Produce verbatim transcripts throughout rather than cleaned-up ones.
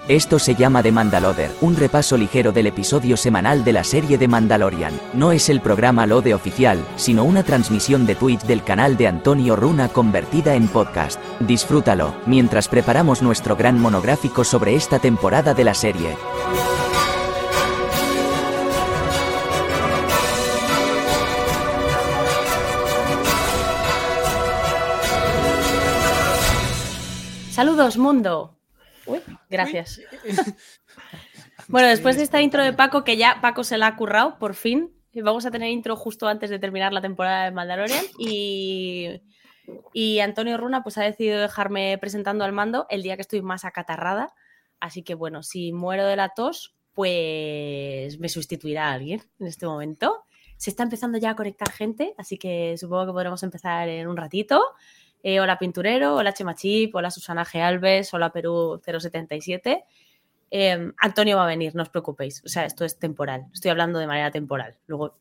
Esto se llama The Mandalorian, un repaso ligero del episodio semanal de la serie de Mandalorian. No es el programa Lode oficial, sino una transmisión de Twitch del canal de Antonio Runa convertida en podcast. Disfrútalo, mientras preparamos nuestro gran monográfico sobre esta temporada de la serie. Saludos, mundo. Uy, gracias. Bueno, después de esta intro de Paco, que ya Paco se la ha currado, por fin, vamos a tener intro justo antes de terminar la temporada de Mandalorian y, y Antonio Runa pues ha decidido dejarme presentando al mando el día que estoy más acatarrada, así que bueno, si muero de la tos, pues me sustituirá alguien en este momento. Se está empezando ya a conectar gente, así que supongo que podremos empezar en un ratito. Eh, hola Pinturero, hola Chema Chip, hola Susana G. Alves, hola Perú cero setenta y siete. Eh, Antonio va a venir, no os preocupéis. O sea, esto es temporal. Estoy hablando de manera temporal. Luego.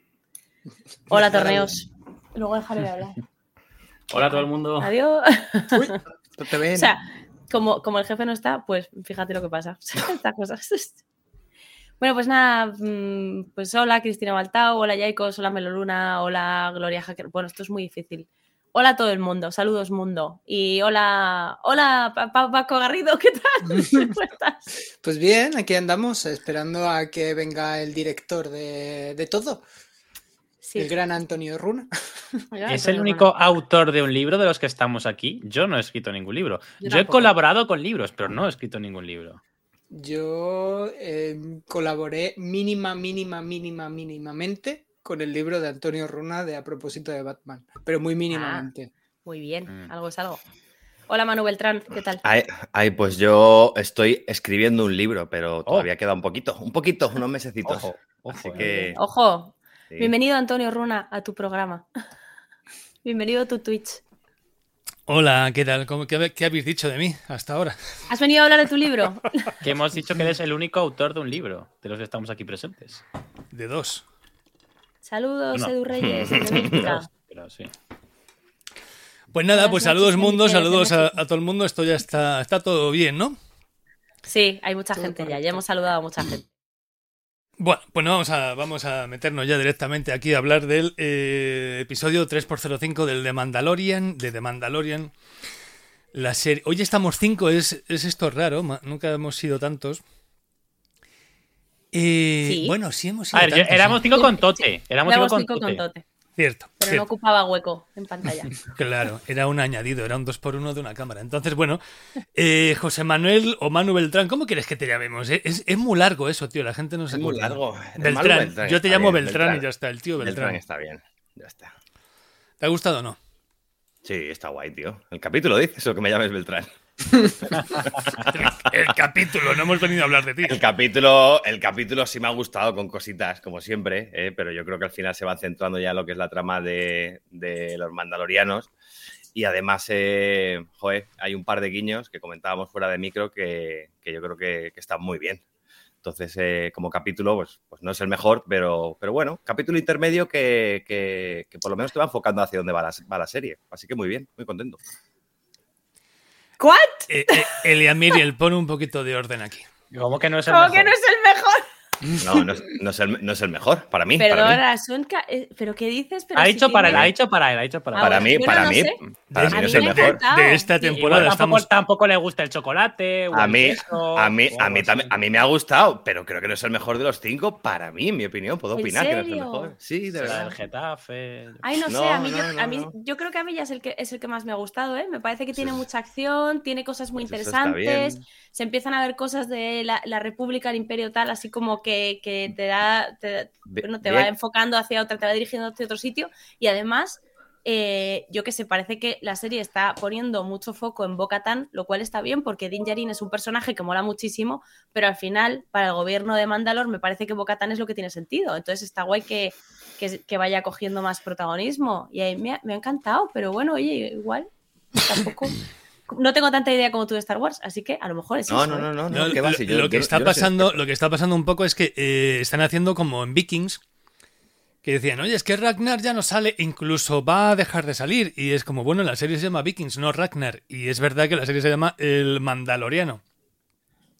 Hola Torneos. Luego dejaré de hablar. Hola a todo el mundo. Adiós. Uy, no te ven. O sea, como, como el jefe no está, pues fíjate lo que pasa. Estas cosas. Bueno, pues nada, pues hola Cristina Baltao, hola Yaikos, hola Meloluna, hola Gloria Hacker. Bueno, esto es muy difícil. Hola a todo el mundo, saludos mundo. Y hola, hola Paco Garrido, ¿qué tal? ¿Cómo estás? Pues bien, aquí andamos esperando a que venga el director de, de todo. Sí. El gran Antonio Runa. ¿Es el único autor de un libro de los que estamos aquí? Yo no he escrito ningún libro. Yo, Yo he colaborado con libros, pero no he escrito ningún libro. Yo eh, colaboré mínima, mínima, mínima, mínimamente con el libro de Antonio Runa de A propósito de Batman, pero muy mínimamente. Ah, muy bien, mm. algo es algo. Hola Manu Beltrán, ¿qué tal? Ay, ay, pues yo estoy escribiendo un libro, pero todavía oh. queda un poquito, un poquito, unos mesecitos. Ojo, ojo. Así que... Ojo, sí. Bienvenido Antonio Runa a tu programa. Bienvenido a tu Twitch. Hola, ¿qué tal? ¿Qué, ¿Qué habéis dicho de mí hasta ahora? ¿Has venido a hablar de tu libro? Que hemos dicho que eres el único autor de un libro, de los que estamos aquí presentes. De dos. Saludos, no. Edu Reyes. Pero sí. Pues nada, pues saludos mundo, saludos a, a todo el mundo. Esto ya está, está todo bien, ¿no? Sí, hay mucha todo gente correcto. ya, ya hemos saludado a mucha gente. Bueno, pues no, vamos a, vamos a meternos ya directamente aquí a hablar del eh, episodio tres por cero cinco del The Mandalorian, de The Mandalorian, la serie. Hoy estamos cinco, es, es esto raro, nunca hemos sido tantos. Eh, ¿Sí? Bueno, sí hemos sido A ver, tantos, éramos cinco sí. con Tote. Éramos, éramos cinco, cinco con, con tote. Tote. Cierto. Pero cierto. no ocupaba hueco en pantalla. Claro, era un añadido, era un dos por uno de una cámara. Entonces, bueno, eh, José Manuel o Manu Beltrán, ¿cómo quieres que te llamemos? Es, es muy largo eso, tío, la gente no se acuerda. Es muy largo. Beltrán. Beltrán, yo te llamo bien, Beltrán, Beltrán y ya está, el tío Beltrán. Beltrán está bien, ya está. ¿Te ha gustado o no? Sí, está guay, tío. El capítulo dice eso, que me llames Beltrán. El capítulo, no hemos venido a hablar de ti. El capítulo, el capítulo sí me ha gustado con cositas, como siempre, ¿eh? Pero yo creo que al final se van centrando ya en lo que es la trama de, de los mandalorianos. Y además, eh, joder, hay un par de guiños que comentábamos fuera de micro que, que yo creo que, que están muy bien. Entonces, eh, como capítulo, pues, pues no es el mejor, pero, pero bueno, capítulo intermedio que, que, que por lo menos te va enfocando hacia dónde va la, va la serie. Así que muy bien, muy contento. ¿What? Eh, eh, Elia Miriel, pon un poquito de orden aquí. ¿Cómo que no es el ¿Cómo mejor? que no es el mejor? No, no es, no es, el, no es el mejor, para mí. Perdona, para mí. son ca- ¿pero qué dices? Pero Ha si dicho para él, tiene- ha dicho para él, ha dicho para él. Para Ah, mí, bueno, para no mí, sé. para A mí mí no es me el ha mejor. encantado. De esta Sí, temporada Igual tampoco, estamos... tampoco le gusta el chocolate. O A el mí, queso, a mí, o a mí, algo también, así. a mí me ha gustado, pero creo que no es el mejor de los cinco. Para mí, en mi opinión, puedo ¿En opinar que no es el serio? mejor. Sí, de Será verdad. el Getafe. Ay, no, No, sé, a mí, no, yo, no, a mí no. yo creo que a mí ya es el que es el que más me ha gustado, ¿eh? Me parece que tiene Sí. mucha acción, tiene cosas muy Pues eso está interesantes, bien. se empiezan a ver cosas de la, la República, el Imperio tal, así como que, que te da, te, bueno, te va Bien. enfocando hacia otra, te va dirigiendo hacia otro sitio y además, eh, yo que sé, parece que la serie está poniendo mucho foco en Bo-Katan, lo cual está bien porque Din Djarin es un personaje que mola muchísimo, pero al final, para el gobierno de Mandalor, me parece que Bo-Katan es lo que tiene sentido, entonces está guay que Que, que vaya cogiendo más protagonismo. Y ahí me ha, me ha encantado, pero bueno, oye, igual tampoco... No tengo tanta idea como tú de Star Wars, así que a lo mejor es No, eso. no, ¿eh? no, no, No, no, ¿qué va? lo, Si yo- lo que yo- está yo no sé. pasando, lo que está pasando un poco es que eh, están haciendo como en Vikings, que decían, oye, es que Ragnar ya no sale, incluso va a dejar de salir. Y es como, bueno, la serie se llama Vikings, no Ragnar. Y es verdad que la serie se llama El Mandaloriano.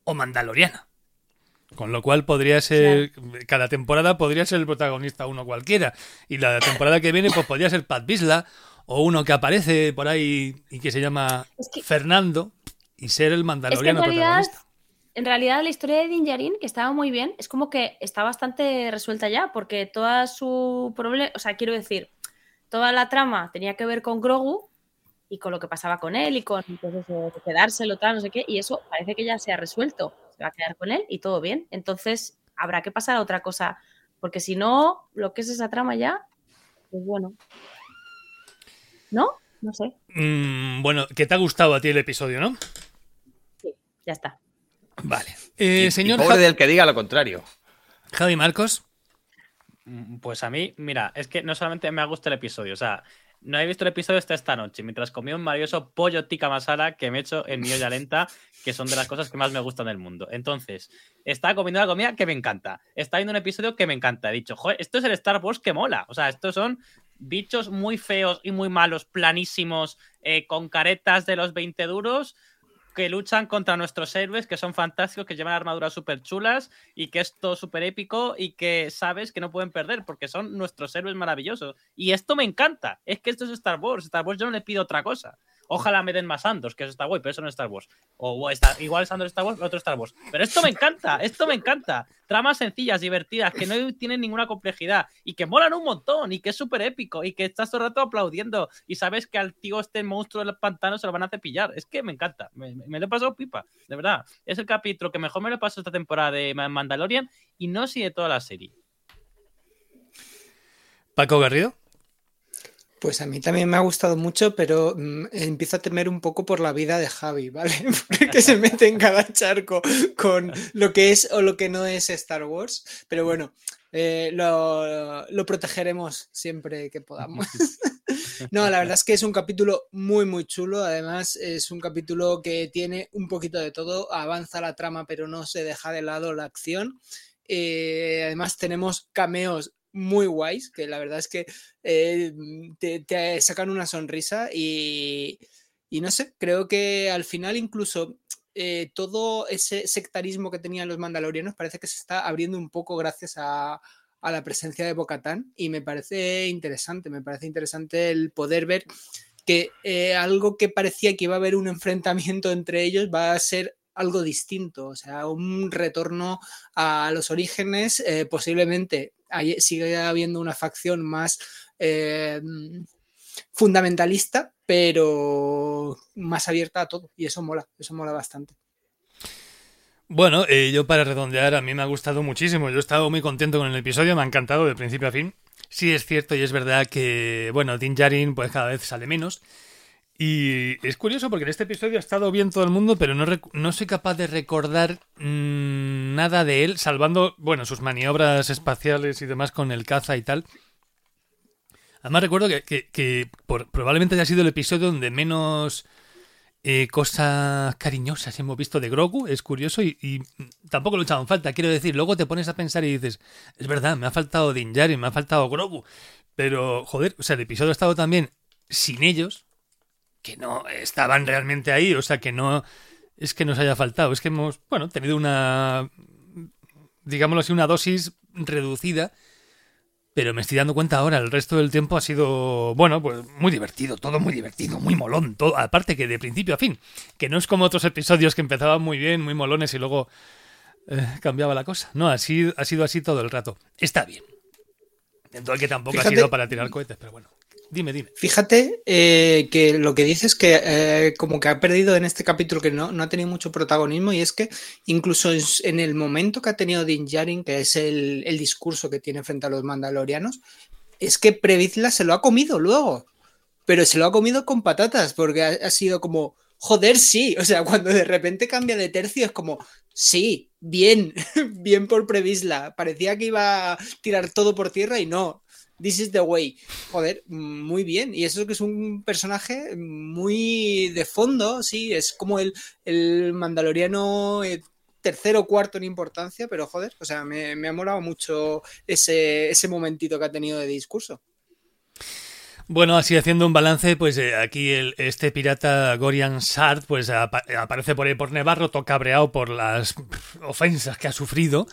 o mandaloriana. Con lo cual podría ser, claro. Cada temporada podría ser el protagonista uno cualquiera. Y la temporada que viene pues podría ser Pat Vizsla o uno que aparece por ahí y que se llama es que, Fernando y ser el mandaloriano es que en realidad, protagonista. En realidad la historia de Din Djarin, que estaba muy bien, es como que está bastante resuelta ya, porque toda su problema, o sea, quiero decir, toda la trama tenía que ver con Grogu y con lo que pasaba con él y con pues eso, quedárselo, tal, no sé qué, y eso parece que ya se ha resuelto. Se va a quedar con él y todo bien. Entonces habrá que pasar a otra cosa, porque si no, lo que es esa trama ya, pues bueno. ¿No? No sé. Mm, bueno, que te ha gustado a ti el episodio, ¿no? Sí, ya está. Vale. Eh, y, señor y pobre ja- del que diga lo contrario. Javi Marcos. Pues a mí, mira, es que no solamente me ha gustado el episodio, o sea, no he visto el episodio hasta esta noche, mientras comía un maravilloso pollo tikka masala que me he hecho en mi olla lenta, que son de las cosas que más me gustan del mundo. Entonces, estaba comiendo una comida que me encanta, está viendo un episodio que me encanta. He dicho, joder, esto es el Star Wars que mola. O sea, estos son bichos muy feos y muy malos, planísimos, eh, con caretas de los veinte duros, que luchan contra nuestros héroes, que son fantásticos, que llevan armaduras súper chulas y que es todo súper épico y que sabes que no pueden perder porque son nuestros héroes maravillosos. Y esto me encanta. Es que esto es Star Wars. Star Wars yo no le pido otra cosa. Ojalá me den más Andors, que eso está guay, pero eso no es Star Wars. O, o está, igual es Andor Star Wars, otro Star Wars. Pero esto me encanta, esto me encanta. Tramas sencillas, divertidas, que no tienen ninguna complejidad y que molan un montón y que es súper épico y que estás todo el rato aplaudiendo y sabes que al tío este monstruo del pantano se lo van a cepillar. Es que me encanta, me, me lo he pasado pipa, de verdad. Es el capítulo que mejor me lo he pasado esta temporada de Mandalorian y no si de toda la serie. Paco Garrido. Pues a mí también me ha gustado mucho, pero mmm, empiezo a temer un poco por la vida de Javi, ¿vale? Porque se mete en cada charco con lo que es o lo que no es Star Wars. Pero bueno, eh, lo, lo protegeremos siempre que podamos. No, la verdad es que es un capítulo muy, muy chulo. Además, es un capítulo que tiene un poquito de todo. Avanza la trama, pero no se deja de lado la acción. Eh, además, tenemos cameos muy guays, que la verdad es que eh, te, te sacan una sonrisa y, y no sé, creo que al final incluso eh, todo ese sectarismo que tenían los mandalorianos parece que se está abriendo un poco gracias a, a la presencia de Bo-Katan y me parece interesante, me parece interesante el poder ver que eh, algo que parecía que iba a haber un enfrentamiento entre ellos va a ser algo distinto, o sea, un retorno a los orígenes, eh, posiblemente hay, sigue habiendo una facción más eh, fundamentalista, pero más abierta a todo, y eso mola, eso mola bastante. Bueno, eh, yo para redondear, a mí me ha gustado muchísimo, yo he estado muy contento con el episodio, me ha encantado de principio a fin. Sí es cierto y es verdad que, bueno, Din Djarin pues cada vez sale menos. Y es curioso porque en este episodio ha estado bien todo el mundo, pero no, rec- no soy capaz de recordar mmm, nada de él, salvando, bueno, sus maniobras espaciales y demás con el caza y tal. Además recuerdo que, que, que por, probablemente haya sido el episodio donde menos eh, cosas cariñosas hemos visto de Grogu, es curioso, y, y tampoco lo he echado en falta, quiero decir, luego te pones a pensar y dices, es verdad, me ha faltado Din Djarin, me ha faltado Grogu, pero joder, o sea, el episodio ha estado también sin ellos, que no estaban realmente ahí, o sea, que no es que nos haya faltado, es que hemos, bueno, tenido una, digámoslo así, una dosis reducida, pero me estoy dando cuenta ahora, el resto del tiempo ha sido, bueno, pues muy divertido, todo muy divertido, muy molón, todo, aparte que de principio a fin, que no es como otros episodios que empezaban muy bien, muy molones y luego eh, cambiaba la cosa, no, así, ha sido así todo el rato, está bien, dentro de que tampoco Fíjate. ha sido para tirar cohetes, pero bueno. Dime, dime. Fíjate eh, que lo que dices que eh, como que ha perdido en este capítulo, que no, no ha tenido mucho protagonismo, y es que incluso en, en el momento que ha tenido Din Djarin, que es el, el discurso que tiene frente a los mandalorianos, es que Pre Vizsla se lo ha comido luego, pero se lo ha comido con patatas, porque ha, ha sido como, joder, sí, o sea, cuando de repente cambia de tercio es como, sí, bien, bien por Pre Vizsla, parecía que iba a tirar todo por tierra y no. This is the way. Joder, muy bien. Y eso que es un personaje muy de fondo, sí, es como el, el mandaloriano eh, tercero o cuarto en importancia, pero joder, o sea, me, me ha molado mucho ese, ese momentito que ha tenido de discurso. Bueno, así haciendo un balance, pues eh, aquí el, este pirata Gorian Sard pues apa- aparece por ahí por Nevarro, todo cabreado por las pff, ofensas que ha sufrido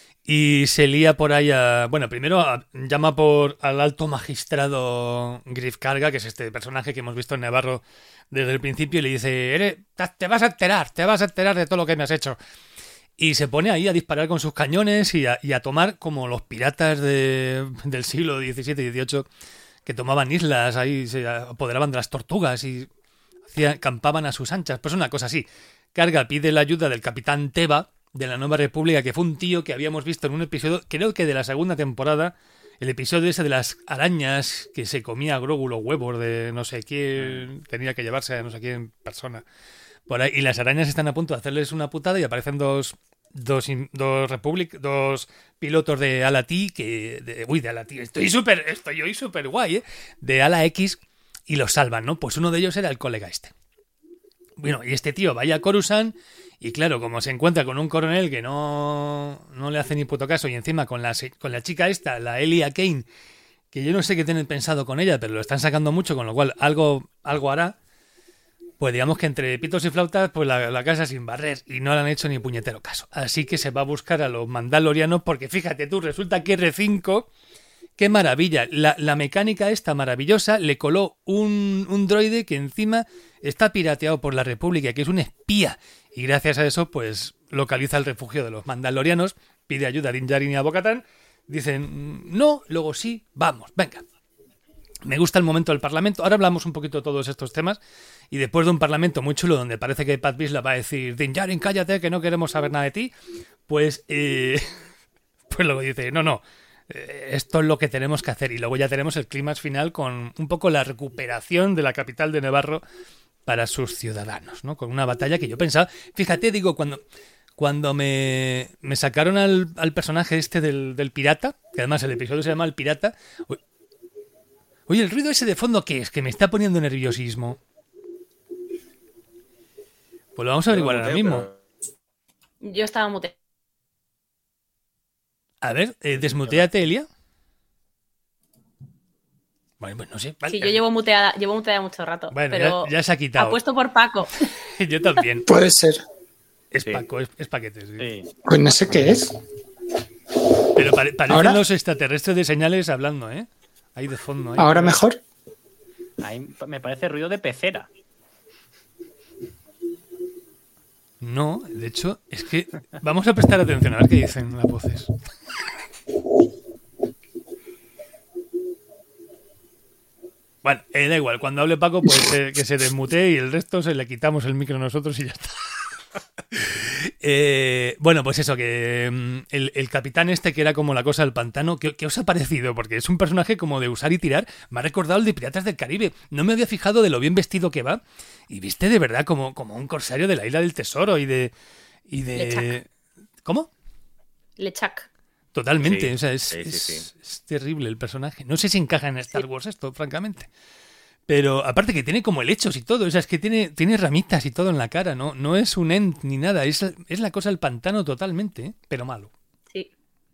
y se lía por ahí a... Bueno, primero a- llama por al alto magistrado Grifkarga, que es este personaje que hemos visto en Nevarro desde el principio, y le dice, "Eres- te- te vas a enterar, te vas a enterar de todo lo que me has hecho". Y se pone ahí a disparar con sus cañones y a, y a tomar como los piratas de, del siglo diecisiete y dieciocho, que tomaban islas, ahí se apoderaban de las tortugas y hacían, campaban a sus anchas. Pues una cosa así. Karga pide la ayuda del capitán Teba de la Nueva República, que fue un tío que habíamos visto en un episodio, creo que de la segunda temporada, el episodio ese de las arañas que se comía a Grogu los huevos de no sé quién, tenía que llevarse a no sé quién persona. Por ahí, y las arañas están a punto de hacerles una putada y aparecen dos dos dos Republic, dos pilotos de Ala T que de, uy, de Ala T, estoy súper estoy hoy súper guay, ¿eh? De Ala X, y los salvan, ¿no? Pues uno de ellos era el colega este. Bueno, y este tío vaya a Coruscant y claro, como se encuentra con un coronel que no no le hace ni puto caso y encima con la con la chica esta, la Elia Kane, que yo no sé qué tienen pensado con ella, pero lo están sacando mucho, con lo cual algo algo hará. Pues digamos que entre pitos y flautas, pues la, la casa sin barrer, y no le han hecho ni puñetero caso. Así que se va a buscar a los mandalorianos, porque fíjate tú, resulta que R cinco, qué maravilla, la, la mecánica esta maravillosa, le coló un, un droide que encima está pirateado por la República, que es un espía, y gracias a eso, pues localiza el refugio de los mandalorianos, pide ayuda a Din Djarin y a Bo-Katan, dicen no, luego sí, vamos, venga. Me gusta el momento del Parlamento. Ahora hablamos un poquito de todos estos temas. Y después de un Parlamento muy chulo donde parece que Pat Vizsla va a decir Din Djarin, cállate, que no queremos saber nada de ti, pues eh, pues luego dice, no, no, eh, esto es lo que tenemos que hacer. Y luego ya tenemos el clímax final con un poco la recuperación de la capital de Nevarro para sus ciudadanos, ¿no? Con una batalla que yo pensaba, fíjate, digo, cuando... Cuando me, me sacaron al, al personaje este del, del pirata, que además el episodio se llama El Pirata... Oye, el ruido ese de fondo, ¿qué es? Que me está poniendo nerviosismo. Pues lo vamos a averiguar ahora mismo. Yo estaba muteada. A ver, eh, desmuteate, Elia. Bueno, pues no sé. Vale. Sí, yo llevo muteada, llevo muteada mucho rato. Bueno, pero ya, ya se ha quitado. apuesto por Paco. Yo también. Puede ser. Es Sí. Paco, es, es paquete. Sí. Sí. Pues no sé qué es. Pero pare- parecen ¿Ahora? los extraterrestres de señales hablando, ¿eh? Ahí de fondo. Ahí. ¿Ahora mejor? Ahí me parece ruido de pecera. No, de hecho, es que vamos a prestar atención a ver qué dicen las voces. Bueno, eh, da igual, cuando hable Paco, pues eh, que se desmutee y el resto se le quitamos el micro nosotros y ya está. Eh, bueno, pues eso, que mm, el, el capitán este que era como la cosa del pantano, ¿qué, qué os ha parecido? Porque es un personaje como de usar y tirar, me ha recordado el de Piratas del Caribe, no me había fijado de lo bien vestido que va, y viste de verdad como, como un corsario de la Isla del Tesoro y de... Y de... Lechak. ¿Cómo? Lechak. Totalmente, Sí, o sea, es, sí, sí, es- sí. es terrible el personaje. No sé si encaja en Star Wars esto, francamente. Pero aparte que tiene como helechos y todo, o sea, es que tiene, tiene ramitas y todo en la cara, ¿no? No es un ent ni nada, es, es la cosa del pantano totalmente, ¿eh? Pero malo. Sí.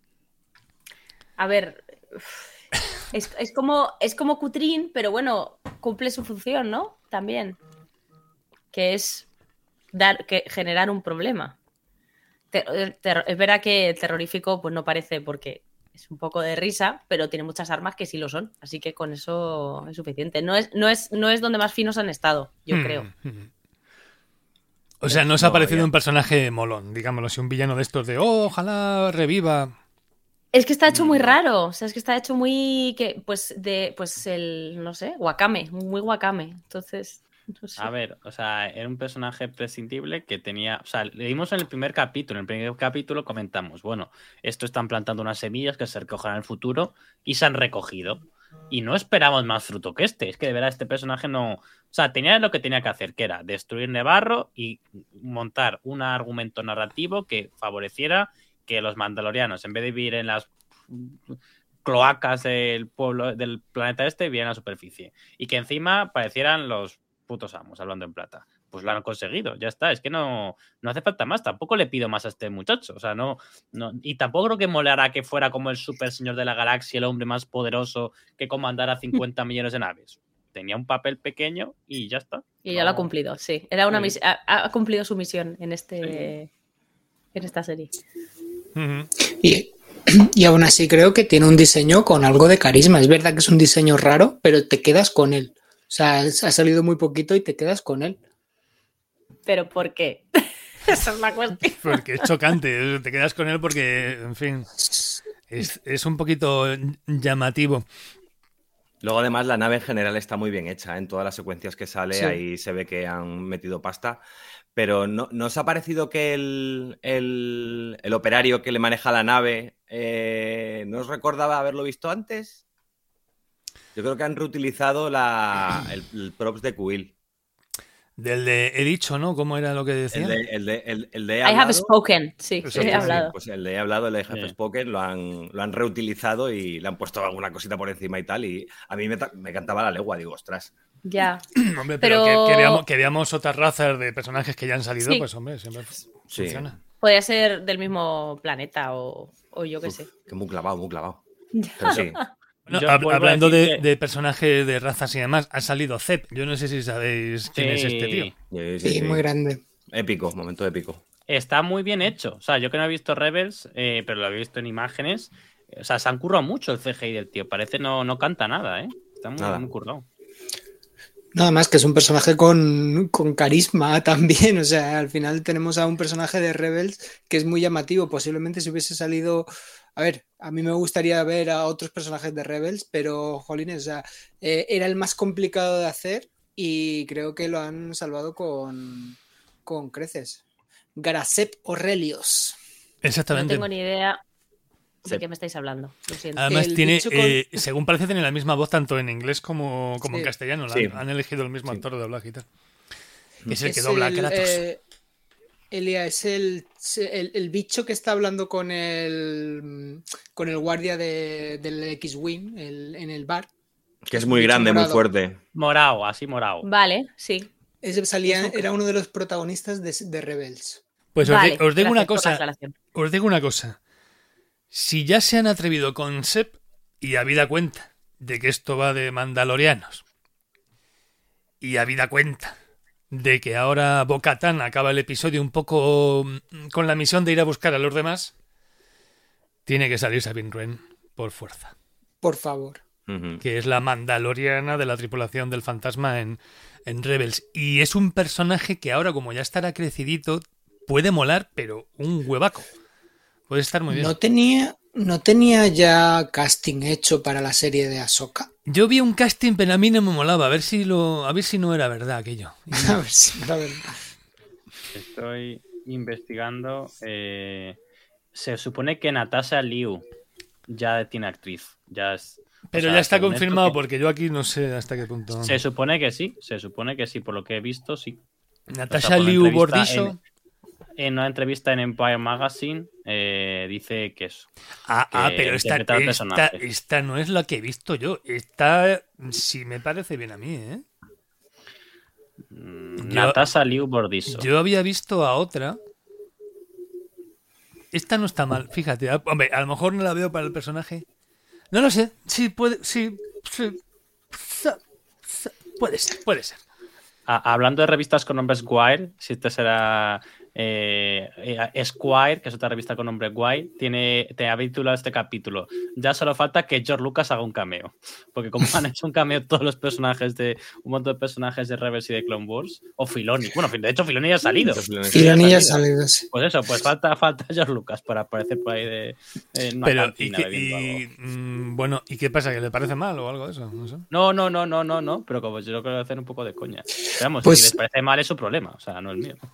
A ver. Es, es como, es como Cutrín, pero bueno, cumple su función, ¿no? También. Que es dar, que generar un problema. Ter- ter- es verdad que terrorífico pues no parece porque es un poco de risa, pero tiene muchas armas que sí lo son. Así que con eso es suficiente. No es, no es, no es donde más finos han estado, yo Mm, creo. mm. O sea, no os ha No, parecido ya. un personaje molón, digámoslo así, un villano de estos de, oh, ojalá reviva. Es que está hecho muy No. raro. O sea, es que está hecho muy. Que, pues, de. Pues el. No sé, Wakame. Muy Wakame. Entonces. No sé. A ver, o sea, era un personaje prescindible que tenía. O sea, leímos en el primer capítulo. En el primer capítulo comentamos, bueno, esto están plantando unas semillas que se recogerán en el futuro y se han recogido. Y no esperamos más fruto que este. Es que de verdad este personaje no. O sea, tenía lo que tenía que hacer, que era destruir Nevarro y montar un argumento narrativo que favoreciera que los mandalorianos, en vez de vivir en las cloacas del pueblo, del planeta este, vivieran a la superficie. Y que encima parecieran los putos amos, hablando en plata. pues lo han conseguido, ya está. Es que no, no hace falta más. Tampoco le pido más a este muchacho. O sea, no, no. Y tampoco creo que molara que fuera como el super señor de la galaxia, el hombre más poderoso que comandara cincuenta millones de naves. Tenía un papel pequeño y ya está. Y no... ya lo ha cumplido, sí. Era una sí. mis... ha, ha cumplido su misión en este sí. en esta serie. Uh-huh. Y, y aún así creo que tiene un diseño con algo de carisma. Es verdad que es un diseño raro, pero te quedas con él. O sea, ha salido muy poquito y te quedas con él. ¿Pero por qué? Esa es la cuestión. Porque es chocante. Te quedas con él porque, en fin, es, es un poquito llamativo. Luego, además, la nave en general está muy bien hecha. ¿eh? En todas las secuencias que sale, sí. ahí se ve que han metido pasta. Pero ¿no, ¿no os ha parecido que el, el, el operario que le maneja la nave eh, no os recordaba haberlo visto antes? Yo creo que han reutilizado la, el, el props de Quill. Del de he dicho, ¿no? ¿Cómo era lo que decía? El de, el de, el, el de he I hablado, have spoken, sí, Eso sí, sí, he sí. hablado. Pues el de he hablado, el de have Sí. spoken, lo han, lo han reutilizado y le han puesto alguna cosita por encima y tal. Y a mí me, ta- me cantaba la legua, digo, ostras. Ya. Hombre, pero, Pero- que, que, veamos, que veamos otras razas de personajes que ya han salido, Sí. pues hombre, siempre Sí. funciona. Podría ser del mismo planeta o, o yo qué Uf, sé. que muy clavado, muy clavado. Pero sí. Bueno, Yo hab- vuelvo a hablando de, decir que- de personajes de razas y demás, ha salido Zep. Yo no sé si sabéis quién Sí. es este tío. Sí, sí, Sí, sí. muy grande. Épico, momento épico. Está muy bien hecho. O sea, yo que no he visto Rebels, eh, pero lo he visto en imágenes. O sea, se han currado mucho el C G I del tío. Parece no, no canta nada, ¿eh? Está muy, Nada. muy currado. Nada más que es un personaje con, con carisma también. O sea, al final tenemos a un personaje de Rebels que es muy llamativo. Posiblemente si hubiese salido. A ver, a mí me gustaría ver a otros personajes de Rebels, pero, jolines, o sea, eh, era el más complicado de hacer y creo que lo han salvado con, con creces. Garasep Aurelios. No Exactamente. tengo ni idea de Sí. qué me estáis hablando. Lo siento. Además, El tiene, bicho con- eh, según parece, tiene la misma voz tanto en inglés como, como en Sí. castellano. La- Sí. Han elegido el mismo Sí. actor de doblaje y tal. Que es el que Es dobla a el, Kratos. eh, Elia, es el, el, el bicho que está hablando con el con el guardia de, del X-Wing el- en el bar. Que es un muy bicho grande, muy morado. fuerte. Morao, así morao. Vale, sí. Ese salía, Eso- era uno de los protagonistas de, de Rebels. Pues os, Vale, di- os digo una gracias por la cosa. aclaración. Os digo una cosa. Si ya se han atrevido con Sep y habida cuenta de que esto va de mandalorianos y habida cuenta de que ahora Bo-Katan acaba el episodio un poco mm, con la misión de ir a buscar a los demás, tiene que salir Sabine Wren por fuerza, Por favor. Ujú. que es la mandaloriana de la tripulación del fantasma en, en Rebels. Y es un personaje que ahora, como ya estará crecidito, puede molar, pero un huevaco. Puede estar muy bien. ¿No tenía, ¿No tenía ya casting hecho para la serie de Ahsoka? Yo vi un casting, pero a mí no me molaba. A ver si lo, a ver si no era verdad aquello. Y A no. ver si la verdad. Estoy investigando. eh, se supone que Natasha Liu ya tiene actriz. Ya es, o Pero sea, ya está según confirmado esto que- porque yo aquí no sé hasta qué punto. Se supone que sí, se supone que sí, por lo que he visto, sí. Natasha O sea, por una Liu entrevista Bordiso. En, en una entrevista en Empire Magazine eh, dice que eso. Ah, ah, que pero esta, interpreta al esta, personaje. esta no es la que he visto yo. Esta sí me parece bien a mí, ¿eh? mm, Yo- Natasha Liu Bordiso. Yo había visto a otra. Esta no está mal, fíjate. a- Hombre, a lo mejor no la veo para el personaje. No lo sé. Sí, puede. Sí. sí. Sa- sa- Puede ser, puede ser. A- hablando de revistas con nombres Wire, si este será eh, eh, Esquire, que es otra revista con nombre Wire, tiene, te ha titulado este capítulo. Ya solo falta que George Lucas haga un cameo. Porque como han hecho un cameo todos los personajes de un montón de personajes de Rebels y de Clone Wars, o Filoni. Bueno, de hecho Filoni ya ha salido. Filoni ya ha salido, sí. Pues eso, pues falta, falta George Lucas para aparecer por ahí de en una Pero, ¿y cantina qué, bebiendo y, algo. mm, bueno, ¿y qué pasa? ¿Que le parece mal o algo de eso? No sé. No, no, no, no, no, no, pero como yo lo quiero hacer un poco de coña. Pero vamos, Pues- si les parece mal es su problema, o sea, no el mío.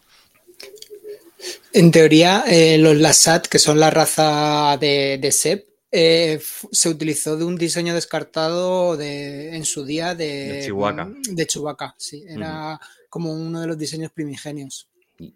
En teoría, eh, los Lasat, que son la raza de, de Sep, eh, f- se utilizó de un diseño descartado de, en su día de, De Chewbacca. De Chewbacca, sí. Era como uno de los diseños primigenios.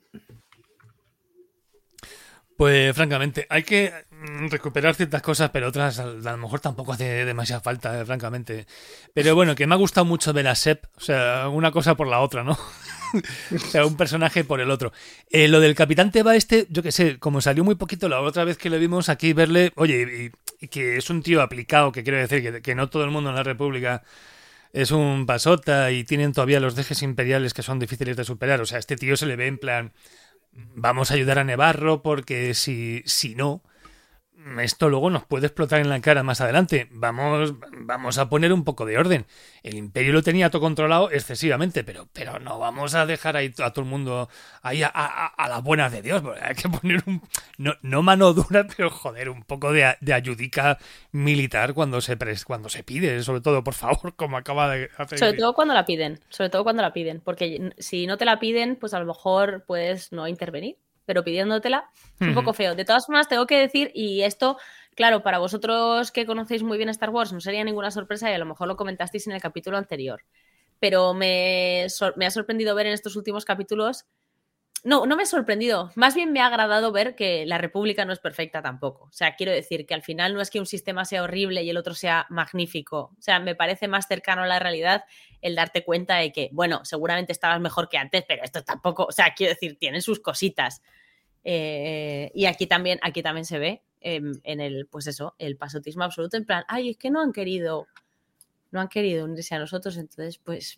Pues francamente, hay que mm, recuperar ciertas cosas, pero otras a, a lo mejor tampoco hace demasiada falta, eh, francamente. Pero bueno, que me ha gustado mucho ver a Sep, o sea, una cosa por la otra, ¿no? O sea, un personaje por el otro. Eh, lo del Capitán Teba este, yo qué sé, como salió muy poquito la otra vez que le vimos aquí, verle, oye, y, y que es un tío aplicado, que quiero decir que, que no todo el mundo en la República es un pasota y tienen todavía los dejes imperiales que son difíciles de superar. O sea, este tío se le ve en plan, vamos a ayudar a Nevarro porque si, si no... esto luego nos puede explotar en la cara más adelante. Vamos, vamos a poner un poco de orden. El Imperio lo tenía todo controlado excesivamente, pero, pero no vamos a dejar ahí a todo el mundo ahí a, a, a las buenas de Dios. Hay que poner un... No, no mano dura, pero joder, un poco de, de ayudica militar cuando se, pres, cuando se pide. Sobre todo, por favor, como acaba de hacer. Sobre todo cuando la piden. Sobre todo cuando la piden. Porque si no te la piden, pues a lo mejor puedes no intervenir. Pero pidiéndotela es un poco feo. De todas formas, tengo que decir, y esto, claro, para vosotros que conocéis muy bien Star Wars, no sería ninguna sorpresa y a lo mejor lo comentasteis en el capítulo anterior. Pero me, me ha sorprendido ver en estos últimos capítulos... No, no me ha sorprendido. Más bien me ha agradado ver que la República no es perfecta tampoco. O sea, quiero decir que al final no es que un sistema sea horrible y el otro sea magnífico. O sea, me parece más cercano a la realidad el darte cuenta de que, bueno, seguramente estabas mejor que antes, pero esto tampoco... O sea, quiero decir, tienen sus cositas. Eh, y aquí también, aquí también se ve eh, en el, pues eso, el pasotismo absoluto, en plan, ay, es que no han querido, no han querido unirse a nosotros, entonces, pues...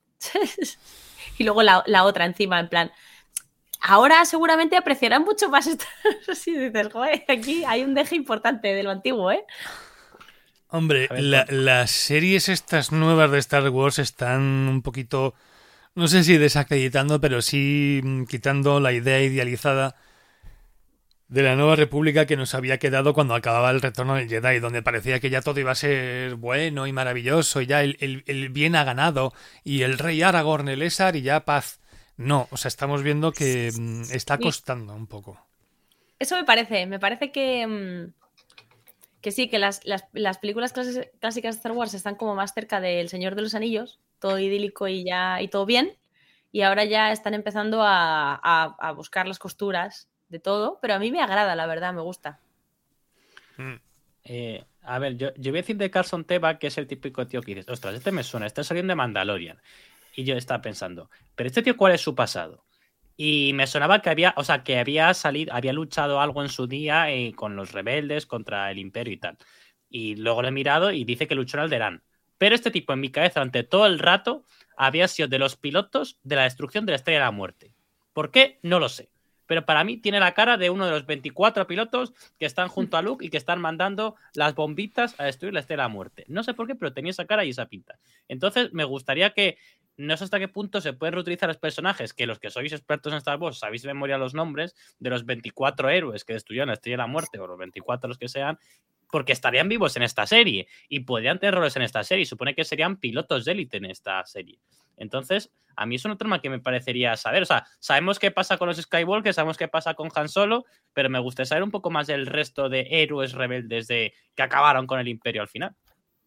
y luego la, la otra encima, en plan... Ahora seguramente apreciarán mucho más esto. Si dices, joder, aquí hay un deje importante de lo antiguo, ¿eh? Hombre, la, las series estas nuevas de Star Wars están un poquito, no sé si desacreditando, pero sí quitando la idea idealizada de la Nueva República que nos había quedado cuando acababa el Retorno del Jedi, donde parecía que ya todo iba a ser bueno y maravilloso, y ya el, el, el bien ha ganado, y el rey Aragorn, el Ésar, y ya paz. No, o sea, estamos viendo que mmm, está costando un poco. Eso me parece, me parece que, mmm, que sí, que las, las, las películas clásicas de Star Wars están como más cerca del Señor de los Anillos, todo idílico y ya y todo bien, y ahora ya están empezando a, a, a buscar las costuras de todo, pero a mí me agrada, la verdad, me gusta. Mm. Eh, a ver, yo, yo voy a decir de Carson Teva, que es el típico tío que dices, ostras, este me suena, está saliendo de Mandalorian. Y yo estaba pensando, ¿pero este tío cuál es su pasado? Y me sonaba que había, o sea, que había salido, había luchado algo en su día eh, con los rebeldes contra el Imperio y tal. Y luego lo he mirado y dice que luchó en Alderaan. Pero este tipo en mi cabeza, durante todo el rato, había sido de los pilotos de la destrucción de la Estrella de la Muerte. ¿Por qué? No lo sé. Pero para mí tiene la cara de uno de los veinticuatro pilotos que están junto a Luke y que están mandando las bombitas a destruir la Estrella de la Muerte. No sé por qué, pero tenía esa cara y esa pinta. Entonces me gustaría que, no sé hasta qué punto se pueden reutilizar los personajes, que los que sois expertos en Star Wars sabéis de memoria los nombres de los veinticuatro héroes que destruyeron la Estrella de la Muerte, o los veinticuatro los que sean, porque estarían vivos en esta serie y podrían tener roles en esta serie. Y supone que serían pilotos de élite en esta serie. Entonces, a mí es un tema que me parecería saber. O sea, sabemos qué pasa con los Skywalker, sabemos qué pasa con Han Solo, pero me gustaría saber un poco más del resto de héroes rebeldes de, que acabaron con el Imperio al final.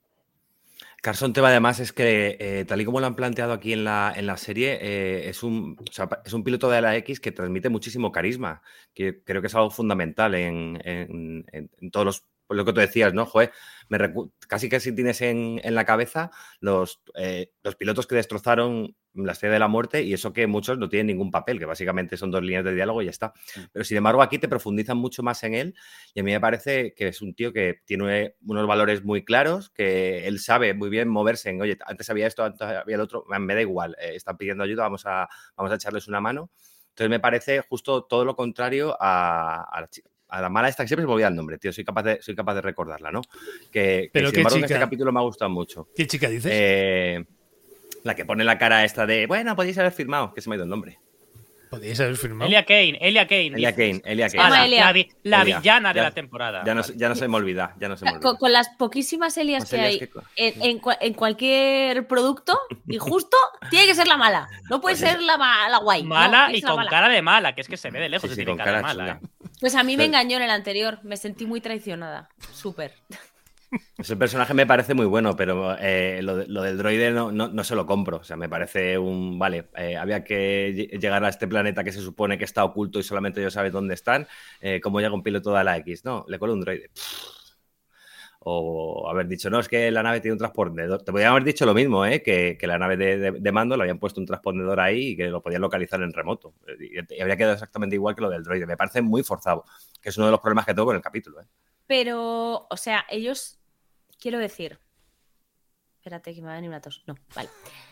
Carson Teva, además, es que, eh, tal y como lo han planteado aquí en la, en la serie, eh, es, un, o sea, es un piloto de la X que transmite muchísimo carisma, que creo que es algo fundamental en, en, en, en todos los... Lo que tú decías, ¿no? Joder, me recu- casi que si tienes en, en la cabeza los, eh, los pilotos que destrozaron la Estrella de la Muerte, y eso que muchos no tienen ningún papel, que básicamente son dos líneas de diálogo y ya está. Pero sin embargo aquí te profundizan mucho más en él, y a mí me parece que es un tío que tiene unos valores muy claros, que él sabe muy bien moverse en, oye, antes había esto, antes había el otro, me da igual, eh, están pidiendo ayuda, vamos a, vamos a echarles una mano. Entonces me parece justo todo lo contrario a, a la chica. A la mala esta que siempre se me olvida el nombre, tío. Soy capaz de, soy capaz de recordarla, ¿no? Que, que ¿Pero sin qué embargo, chica? en este capítulo me ha gustado mucho. ¿Qué chica dices? Eh, la que pone la cara esta de, bueno, podéis haber firmado, que se me ha ido el nombre. Podéis haber firmado. Elia Kane, Elia Kane. Elia Kane, Elia Ah, Kane. la, Elia. la, vi- la Elia. villana de Ya- la temporada. Ya no, Vale. ya no se me olvida, ya no se me olvida. Con, con las poquísimas Elias Más que Elias hay que- en, en cua- en cualquier producto, y justo tiene que ser la mala. No puede Pues ser la, ma- la guay. no, Mala tiene que y ser la con mala. cara de mala, que es que se ve de lejos Sí, y sí, tiene con cara de cara mala. chunga. ¿eh? Pues a mí me Pero- engañó en el anterior. Me sentí muy traicionada. Súper. Ese personaje me parece muy bueno, pero eh, lo, de- lo del droide no, no, no se lo compro. O sea, me parece un... Vale, eh, había que lle- llegar a este planeta que se supone que está oculto y solamente ellos saben dónde están. Eh, ¿Cómo llega un piloto de la X? No, le cuelo un droide. Pff. o haber dicho, no, es que la nave tiene un transpondedor. Te podrían haber dicho lo mismo, ¿eh? Que, que la nave de, de, de mando le habían puesto un transpondedor ahí y que lo podían localizar en remoto. Y, y habría quedado exactamente igual que lo del droide. Me parece muy forzado, que es uno de los problemas que tengo con el capítulo, ¿eh? Pero, o sea, ellos, quiero decir... Espérate que me va a venir una tos. No, vale.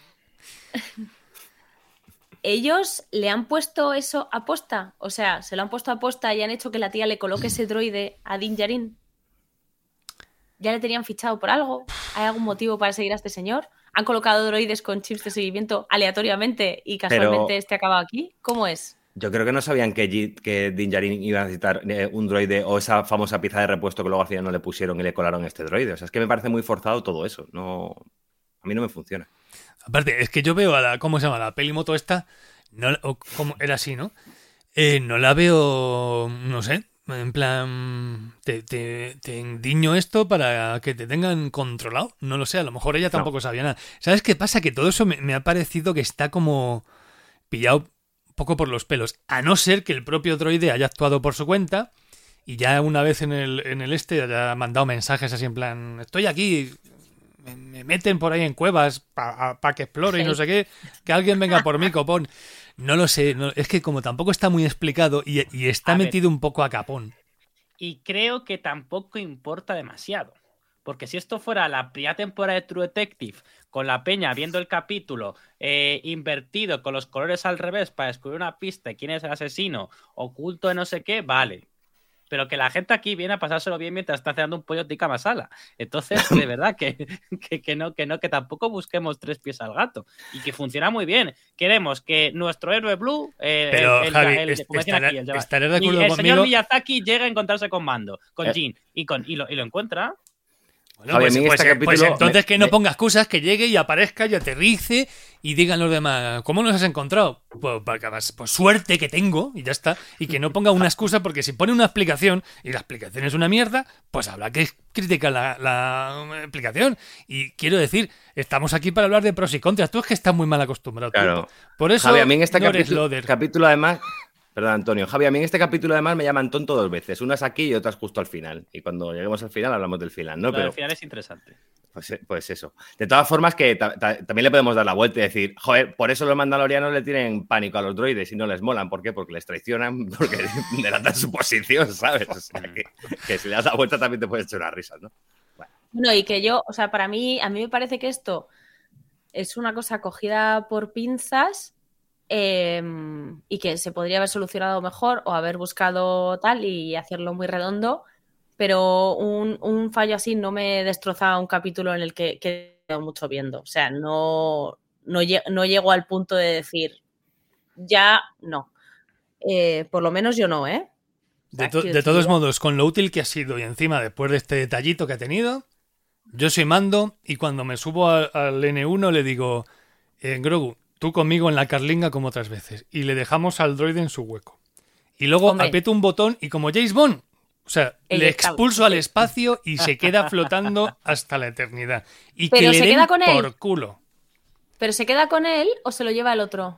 ¿Ellos le han puesto eso a posta? O sea, ¿se lo han puesto a posta y han hecho que la tía le coloque ese droide a Din Djarin? ¿Ya le tenían fichado por algo? ¿Hay algún motivo para seguir a este señor? ¿Han colocado droides con chips de seguimiento aleatoriamente y casualmente Pero... este ha acabado aquí? ¿Cómo es? Yo creo que no sabían que, que Din Djarin iba a necesitar un droide o esa famosa pieza de repuesto que luego al final no le pusieron y le colaron este droide. O sea, es que me parece muy forzado todo eso. No, a mí no me funciona. Aparte, es que yo veo a la, ¿cómo se llama? La pelimoto esta, no, o como era así, ¿no? Eh, no la veo, no sé, en plan, te, te, te endiño esto para que te tengan controlado. No lo sé, a lo mejor ella tampoco no. sabía nada. ¿Sabes qué pasa? Que todo eso me, me ha parecido que está como pillado un poco por los pelos. A no ser que el propio droide haya actuado por su cuenta y ya una vez en el, en el este haya mandado mensajes así en plan, estoy aquí... me meten por ahí en cuevas para pa que explore sí. y no sé qué, que alguien venga por mí, copón. No lo sé, no, es que como tampoco está muy explicado y, y está a metido ver. un poco a capón. Y creo que tampoco importa demasiado. Porque si esto fuera la primera temporada de True Detective, con la peña viendo el capítulo eh, invertido con los colores al revés para descubrir una pista de quién es el asesino, oculto de no sé qué, vale. Pero que la gente aquí viene a pasárselo bien mientras está cenando un pollo tikka masala. Entonces, de verdad, que, que, que no, que no, que tampoco busquemos tres pies al gato. Y que funciona muy bien. Queremos que nuestro héroe Blue, eh, Pero, el, Javi, el, el, est estaré, aquí, el, estaré de acuerdo el conmigo. señor Miyazaki llega a encontrarse con Mando, con Jin, y, con, y, lo, y lo encuentra. Bueno, Javi, pues, pues, este pues entonces me, que no me... ponga excusas, que llegue y aparezca y aterrice y digan los demás, ¿cómo nos has encontrado? Pues, pues, pues suerte que tengo y ya está. Y que no ponga una excusa, porque si pone una explicación y la explicación es una mierda, pues habrá que criticar la, la explicación. Y quiero decir, estamos aquí para hablar de pros y contras. Tú es que estás muy mal acostumbrado. Claro. Por eso Javi, a mí en este no capítulo, capítulo además... Perdón, Antonio. Javi, a mí en este capítulo además me llaman tonto dos veces. Una es aquí y otra es justo al final. Y cuando lleguemos al final hablamos del final, ¿no? Lo Pero del final es interesante. Pues, pues eso. De todas formas, que ta ta también le podemos dar la vuelta y decir, joder, por eso los mandalorianos le tienen pánico a los droides y no les molan. ¿Por qué? Porque les traicionan, porque delatan su posición, ¿sabes? O sea, que, que si le das la vuelta también te puedes echar unas risas, ¿no? Bueno. No, y que yo, o sea, para mí, a mí me parece que esto es una cosa cogida por pinzas. Eh, y que se podría haber solucionado mejor o haber buscado tal y hacerlo muy redondo, pero un, un fallo así no me destroza un capítulo en el que quedo mucho viendo. O sea, no, no, no llego al punto de decir ya no. Eh, por lo menos yo no, ¿eh? O sea, de, to de todos modos, con lo útil que ha sido y encima después de este detallito que ha tenido, yo soy Mando y cuando me subo a, al ene uno le digo, eh, Grogu, tú conmigo en la carlinga como otras veces. Y le dejamos al droide en su hueco. Y luego Hombre. aprieto un botón y como James Bond, o sea, El le expulso sí. al espacio y se queda flotando hasta la eternidad. Y Pero que se le queda den con por él. culo. ¿Pero se queda con él o se lo lleva el otro?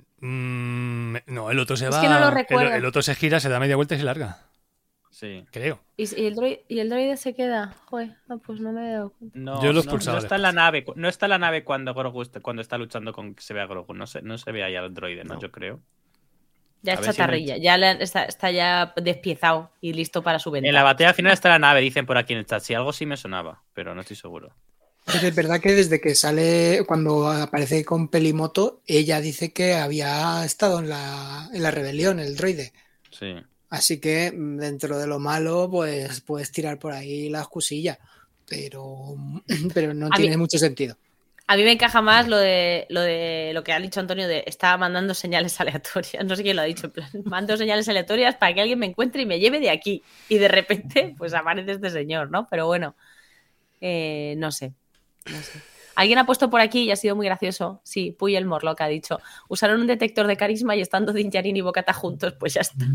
Mm, no, el otro se es va... Que no lo el, el otro se gira, se da media vuelta y se larga. Sí. Creo. ¿Y, y, el, droide, ¿Y el droide se queda? Joder, no, pues no me he dado cuenta. No, Yo lo no, no está en la nave, no está en la nave cuando Grogu está, cuando está luchando con que se vea Grogu. No se, no se ve ahí al droide, ¿no? no. Yo creo. Ya es chatarrilla, si ya le, está, está ya despiezado y listo para su venta. En la batalla final está la nave, dicen por aquí en el chat. Si algo sí me sonaba, pero no estoy seguro. Pero es verdad que desde que sale, cuando aparece con Pelimoto, ella dice que había estado en la, en la rebelión, el droide. Sí. Así que dentro de lo malo, pues puedes tirar por ahí la excusilla, pero, pero no a tiene mí, mucho sentido. A mí me encaja más lo de lo de lo que ha dicho Antonio de estaba mandando señales aleatorias. No sé quién lo ha dicho, en plan, mando señales aleatorias para que alguien me encuentre y me lleve de aquí. Y de repente, pues aparece este señor, ¿no? Pero bueno, eh, no sé, no sé. Alguien ha puesto por aquí y ha sido muy gracioso. Sí, Puy el Morlock ha dicho. Usaron un detector de carisma y estando Din Djarin y Bo-Katan juntos, pues ya está.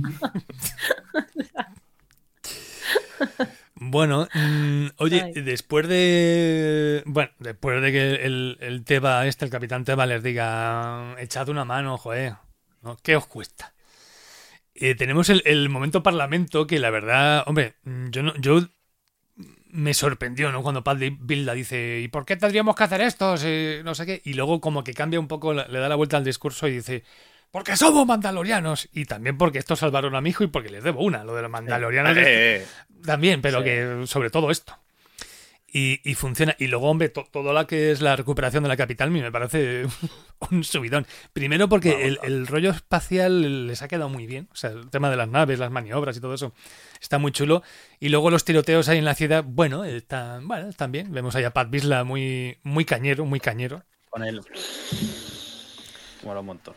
Bueno, mmm, oye, Ay. después de... Bueno, después de que el, el Teba este, el capitán Teba les diga echad una mano, joder, ¿no? ¿Qué os cuesta? Eh, tenemos el, el momento parlamento que la verdad, hombre, yo no... Yo me sorprendió, ¿no? Cuando Pat Vila dice, ¿y por qué tendríamos que hacer esto? Si no sé qué. Y luego como que cambia un poco, le da la vuelta al discurso y dice, porque somos mandalorianos. Y también porque estos salvaron a mi hijo y porque les debo una. Lo de los mandalorianos Eh, eh, también, pero sí. que sobre todo esto. Y, y funciona. Y luego, hombre, to, todo lo que es la recuperación de la capital a mí me parece un subidón. Primero porque Vamos, el, el rollo espacial les ha quedado muy bien. O sea, el tema de las naves, las maniobras y todo eso está muy chulo. Y luego los tiroteos ahí en la ciudad, bueno, están, bueno, están bien. Vemos ahí a Pat Vizsla muy, muy cañero, muy cañero. Con él. Mola un montón.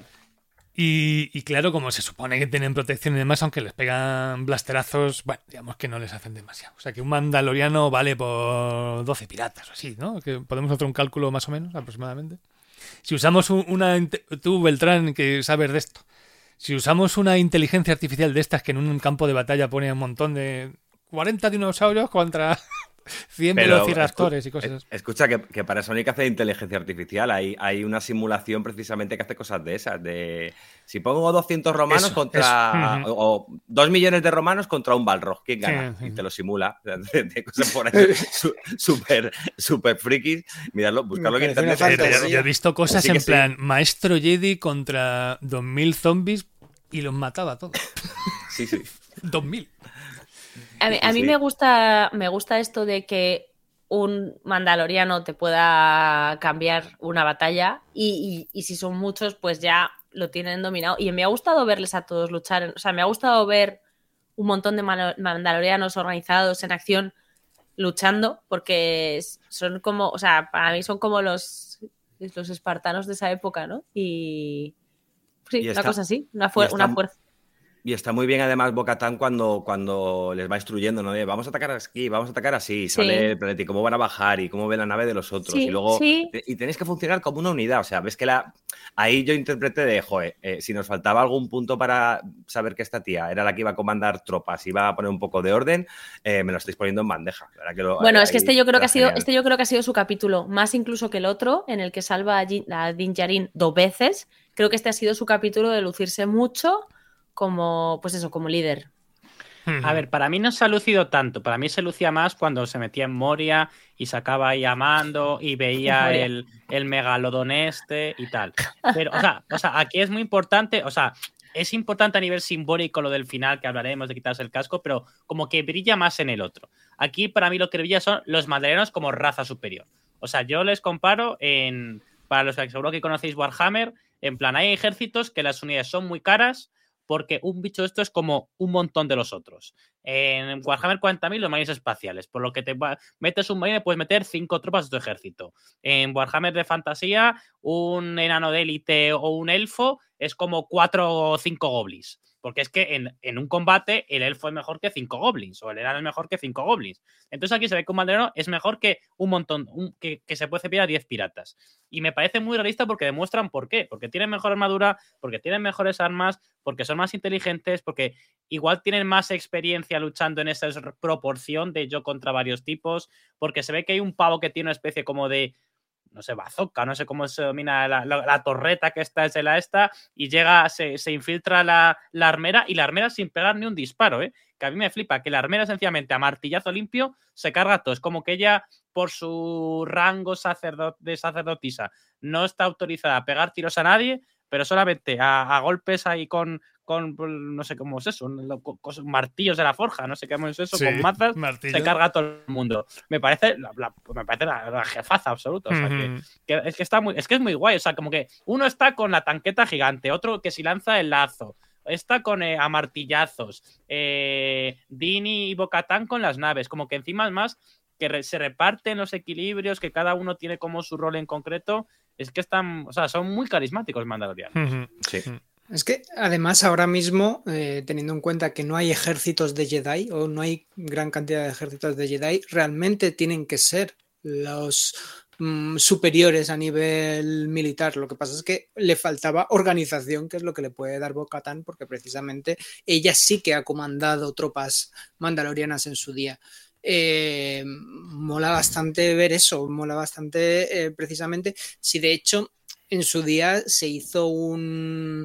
Y, y claro, como se supone que tienen protección y demás, aunque les pegan blasterazos, bueno, digamos que no les hacen demasiado. O sea, que un mandaloriano vale por doce piratas o así, ¿no? Que podemos hacer un cálculo más o menos, aproximadamente. Si usamos un, una... Tú, Beltrán, que sabes de esto. Si usamos una inteligencia artificial de estas que en un campo de batalla pone un montón de... cuarenta dinosaurios contra... cien Pero, velociraptores escu- y cosas así. Escucha, que, que para eso no hay que hacer inteligencia artificial. Hay, hay una simulación precisamente que hace cosas de esas. De si pongo doscientos romanos Eso, contra. eso. O, o dos millones de romanos contra un Balrog. ¿Quién gana? Sí, sí. Y te lo simula. De, de cosas por ahí su- súper super frikis. Miradlo, buscarlo en Me parece internet. una Eh, pero fantasía. yo he visto cosas Así que en sí. plan Maestro Jedi contra dos mil zombies y los mataba a todos. Sí, sí. dos mil. A mí, Sí, a mí sí. me gusta, me gusta esto de que un mandaloriano te pueda cambiar una batalla y, y- y si son muchos, pues ya lo tienen dominado. Y me ha gustado verles a todos luchar. O sea, me ha gustado ver un montón de malo- mandalorianos organizados en acción luchando, porque es- son como, o sea, para mí son como los, los espartanos de esa época, ¿no? Y sí, Y una está- cosa así, una, y fuer- está- una fuerza. Y está muy bien además Bo-Katan cuando, cuando les va instruyendo, ¿no? De vamos a atacar aquí, vamos a atacar así, Sí. sale el planeta y cómo van a bajar y cómo ve la nave de los otros. Sí, y luego, sí. y tenéis que funcionar como una unidad. O sea, ves que la. Ahí yo interpreté de, joder, eh, si nos faltaba algún punto para saber que esta tía era la que iba a comandar tropas, iba a poner un poco de orden, eh, me lo estáis poniendo en bandeja. La verdad que lo- Bueno, ahí es que este yo creo que ha está sido, genial. este yo creo que ha sido su capítulo, más incluso que el otro, en el que salva a, Jin- a Din Djarin dos veces. Creo que este ha sido su capítulo de lucirse mucho como, pues eso, como líder. A ver, para mí no se ha lucido tanto. Para mí se lucía más cuando se metía en Moria y se acaba ahí amando y veía Moria. el, el megalodón este y tal. Pero, o sea, o sea, aquí es muy importante, o sea, es importante a nivel simbólico lo del final, que hablaremos de quitarse el casco, pero como que brilla más en el otro. Aquí para mí lo que brilla son los mandalorianos como raza superior. O sea, yo les comparo en, para los que seguro que conocéis Warhammer, en plan, hay ejércitos que las unidades son muy caras, porque un bicho de esto es como un montón de los otros. En Warhammer cuarenta mil los marines espaciales, por lo que te va- metes un marine puedes meter cinco tropas de tu ejército. En Warhammer de fantasía, un enano de élite o un elfo es como cuatro o cinco goblins. Porque es que en, en un combate el elfo es mejor que cinco goblins o el enano es mejor que cinco goblins. Entonces aquí se ve que un mandaloriano es mejor que un montón, un- que, que se puede cepillar a diez piratas. Y me parece muy realista porque demuestran por qué. Porque tienen mejor armadura, porque tienen mejores armas, porque son más inteligentes, porque igual tienen más experiencia luchando en esa proporción de yo contra varios tipos, porque se ve que hay un pavo que tiene una especie como de, no sé, bazooka, no sé cómo se domina la, la, la torreta que está es de la esta, y llega, se, se infiltra la, la armera, y la armera sin pegar ni un disparo, ¿eh? Que a mí me flipa, que la armera sencillamente a martillazo limpio se carga todo. Es como que ella, por su rango sacerdot de sacerdotisa, no está autorizada a pegar tiros a nadie, pero solamente a, a golpes ahí con, con, no sé cómo es eso, con, con martillos de la forja, no sé cómo es eso, Sí, con mazas, martillo. se carga a todo el mundo. Me parece la, la- me parece la, la jefaza absoluta. O sea, que, Ujú. que es que está muy, es que es muy guay. O sea, como que uno está con la tanqueta gigante, otro que si lanza el lazo, está con eh, a martillazos, eh, Dini y Bo-Katan con las naves, como que encima es más que re- se reparten los equilibrios, que cada uno tiene como su rol en concreto. Es que están, o sea, son muy carismáticos Mandalorianos. Ujú. Sí. Es que además ahora mismo, eh, teniendo en cuenta que no hay ejércitos de Jedi o no hay gran cantidad de ejércitos de Jedi, realmente tienen que ser los mm, superiores a nivel militar. Lo que pasa es que le faltaba organización, que es lo que le puede dar Bo-Katan, porque precisamente ella sí que ha comandado tropas mandalorianas en su día. Eh, mola bastante ver eso, mola bastante eh, precisamente si de hecho en su día se hizo un